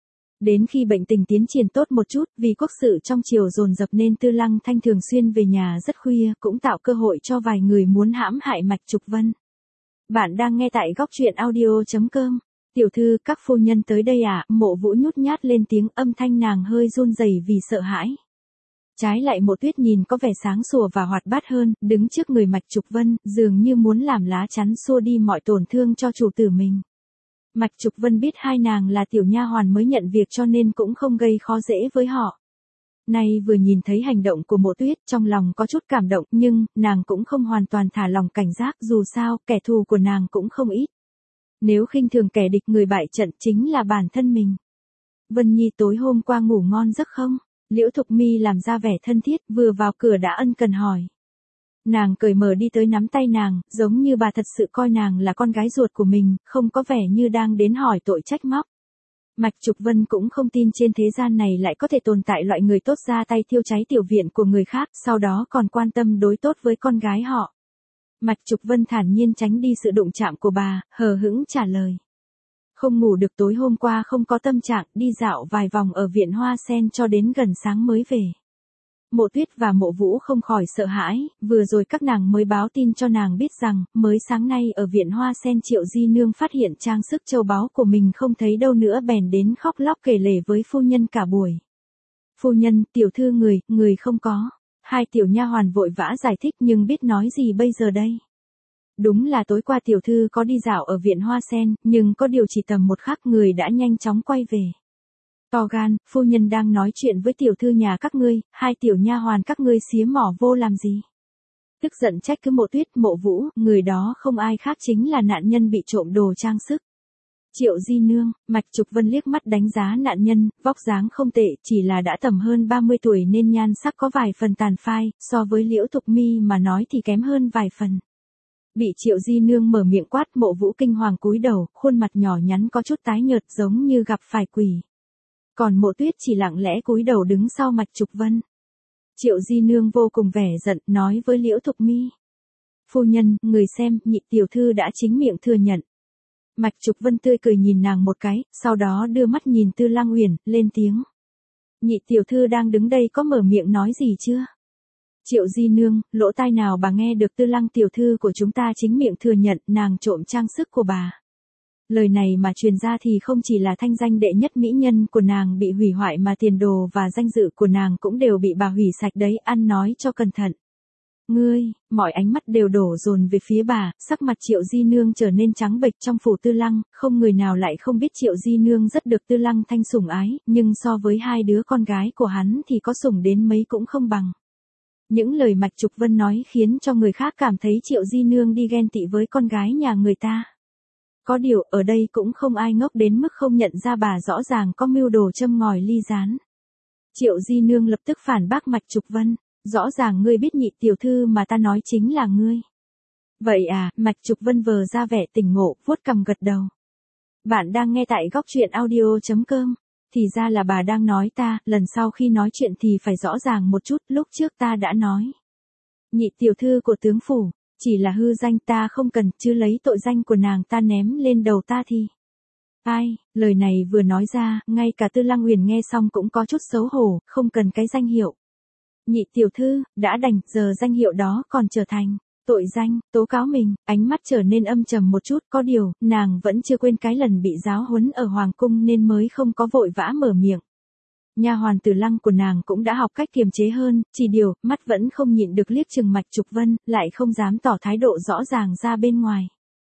Đến khi bệnh tình tiến triển tốt một chút, vì quốc sự trong triều dồn dập nên Tư Lăng Thanh thường xuyên về nhà rất khuya, cũng tạo cơ hội cho vài người muốn hãm hại Mạch Trục Vân. Bạn đang nghe tại góc truyện audio.com. Tiểu thư, các phu nhân tới đây à? Mộ Vũ nhút nhát lên tiếng, âm thanh nàng hơi run rẩy vì sợ hãi. Trái lại Mộ Tuyết nhìn có vẻ sáng sủa và hoạt bát hơn, đứng trước người Mạch Trục Vân, dường như muốn làm lá chắn xua đi mọi tổn thương cho chủ tử mình. Mạch Trục Vân biết hai nàng là tiểu nha hoàn mới nhận việc cho nên cũng không gây khó dễ với họ. Nay vừa nhìn thấy hành động của Mộ Tuyết, trong lòng có chút cảm động, nhưng nàng cũng không hoàn toàn thả lòng cảnh giác, dù sao kẻ thù của nàng cũng không ít. Nếu khinh thường kẻ địch, người bại trận chính là bản thân mình. Vân Nhi tối hôm qua ngủ ngon giấc không? Liễu Thục Mi làm ra vẻ thân thiết, vừa vào cửa đã ân cần hỏi. Nàng cởi mở đi tới nắm tay nàng, giống như bà thật sự coi nàng là con gái ruột của mình, không có vẻ như đang đến hỏi tội trách móc. Mạch Trục Vân cũng không tin trên thế gian này lại có thể tồn tại loại người tốt ra tay thiêu cháy tiểu viện của người khác, sau đó còn quan tâm đối tốt với con gái họ. Mạch Trục Vân thản nhiên tránh đi sự đụng chạm của bà, hờ hững trả lời. Không ngủ được, tối hôm qua không có tâm trạng, đi dạo vài vòng ở viện Hoa Sen cho đến gần sáng mới về. Mộ Tuyết và Mộ Vũ không khỏi sợ hãi, vừa rồi các nàng mới báo tin cho nàng biết rằng, mới sáng nay ở viện Hoa Sen Triệu Di Nương phát hiện trang sức châu báu của mình không thấy đâu nữa, bèn đến khóc lóc kể lể với phu nhân cả buổi. Phu nhân, tiểu thư người không có. Hai tiểu nha hoàn vội vã giải thích nhưng biết nói gì bây giờ đây. Đúng là tối qua tiểu thư có đi dạo ở viện Hoa Sen, nhưng có điều chỉ tầm một khắc người đã nhanh chóng quay về. To gan, phu nhân đang nói chuyện với tiểu thư nhà các ngươi, hai tiểu nha hoàn các ngươi xía mỏ vô làm gì? Tức giận trách cứ Mộ Tuyết, Mộ Vũ, người đó không ai khác chính là nạn nhân bị trộm đồ trang sức. Triệu Di Nương. Mạch Trục Vân liếc mắt đánh giá nạn nhân, vóc dáng không tệ, chỉ là đã tầm hơn 30 tuổi nên nhan sắc có vài phần tàn phai, so với Liễu Thục Mi mà nói thì kém hơn vài phần. Bị Triệu Di Nương mở miệng quát, Mộ Vũ kinh hoàng cúi đầu, khuôn mặt nhỏ nhắn có chút tái nhợt giống như gặp phải quỷ. Còn Mộ Tuyết chỉ lặng lẽ cúi đầu đứng sau Mạch Trục Vân. Triệu Di Nương vô cùng vẻ giận, nói với Liễu Thục Mi. Phu nhân, người xem, nhị tiểu thư đã chính miệng thừa nhận. Mạch Trục Vân tươi cười nhìn nàng một cái, sau đó đưa mắt nhìn Tư Lăng Uyển, lên tiếng. Nhị tiểu thư đang đứng đây có mở miệng nói gì chưa? Triệu Di Nương, lỗ tai nào bà nghe được Tư Lăng tiểu thư của chúng ta chính miệng thừa nhận nàng trộm trang sức của bà. Lời này mà truyền ra thì không chỉ là thanh danh đệ nhất mỹ nhân của nàng bị hủy hoại mà tiền đồ và danh dự của nàng cũng đều bị bà hủy sạch đấy, ăn nói cho cẩn thận. Ngươi, mọi ánh mắt đều đổ dồn về phía bà, sắc mặt Triệu Di Nương trở nên trắng bệch. Trong phủ Tư Lăng, không người nào lại không biết Triệu Di Nương rất được Tư Lăng Thanh sủng ái, nhưng so với hai đứa con gái của hắn thì có sủng đến mấy cũng không bằng. Những lời Mạch Trục Vân nói khiến cho người khác cảm thấy Triệu Di Nương đi ghen tị với con gái nhà người ta. Có điều, ở đây cũng không ai ngốc đến mức không nhận ra bà rõ ràng có mưu đồ châm ngòi ly gián. Triệu Di Nương lập tức phản bác Mạch Trục Vân. Rõ ràng ngươi biết nhị tiểu thư mà ta nói chính là ngươi. Vậy à, Mạch Trục Vân vờ ra vẻ tỉnh ngộ, vuốt cằm gật đầu. Bạn đang nghe tại góc truyện audio.com. Thì ra là bà đang nói ta, lần sau khi nói chuyện thì phải rõ ràng một chút, lúc trước ta đã nói. Nhị tiểu thư của tướng phủ, chỉ là hư danh, ta không cần, chứ lấy tội danh của nàng ta ném lên đầu ta thì. Ai, lời này vừa nói ra, ngay cả Tư Lăng Uyển nghe xong cũng có chút xấu hổ, không cần cái danh hiệu. Nhị tiểu thư, đã đành, giờ danh hiệu đó còn trở thành tội danh, tố cáo mình. Ánh mắt trở nên âm trầm một chút, có điều, nàng vẫn chưa quên cái lần bị giáo huấn ở Hoàng cung nên mới không có vội vã mở miệng. Nha hoàn Từ Lăng của nàng cũng đã học cách kiềm chế hơn, chỉ điều, mắt vẫn không nhịn được liếc chừng Mạch Trục Vân, lại không dám tỏ thái độ rõ ràng ra bên ngoài.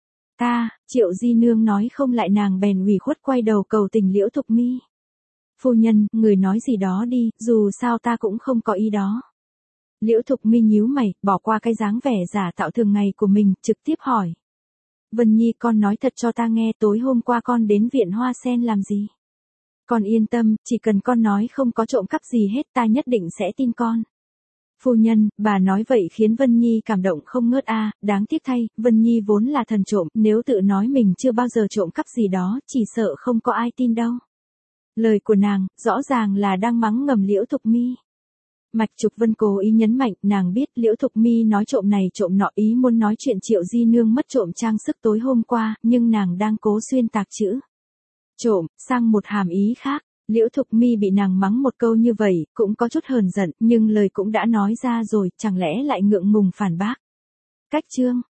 Ta, Triệu Di Nương nói không lại, nàng bèn ủy khuất quay đầu cầu tình Liễu Thục Mi. Phu nhân, người nói gì đó đi, dù sao ta cũng không có ý đó. Liễu Thục Mi nhíu mày, bỏ qua cái dáng vẻ giả tạo thường ngày của mình, trực tiếp hỏi. Vân Nhi, con nói thật cho ta nghe, tối hôm qua con đến viện Hoa Sen làm gì? Con yên tâm, chỉ cần con nói không có trộm cắp gì hết ta nhất định sẽ tin con. Phu nhân, bà nói vậy khiến Vân Nhi cảm động không ngớt a, đáng tiếc thay, Vân Nhi vốn là thần trộm, nếu tự nói mình chưa bao giờ trộm cắp gì đó, chỉ sợ không có ai tin đâu. Lời của nàng, rõ ràng là đang mắng ngầm Liễu Thục Mi. Mạch Trục Vân cố ý nhấn mạnh, nàng biết Liễu Thục Mi nói trộm này trộm nọ, ý muốn nói chuyện Triệu Di Nương mất trộm trang sức tối hôm qua, nhưng nàng đang cố xuyên tạc chữ trộm sang một hàm ý khác. Liễu Thục Mi bị nàng mắng một câu như vậy, cũng có chút hờn giận, nhưng lời cũng đã nói ra rồi, chẳng lẽ lại ngượng ngùng phản bác. Cách chương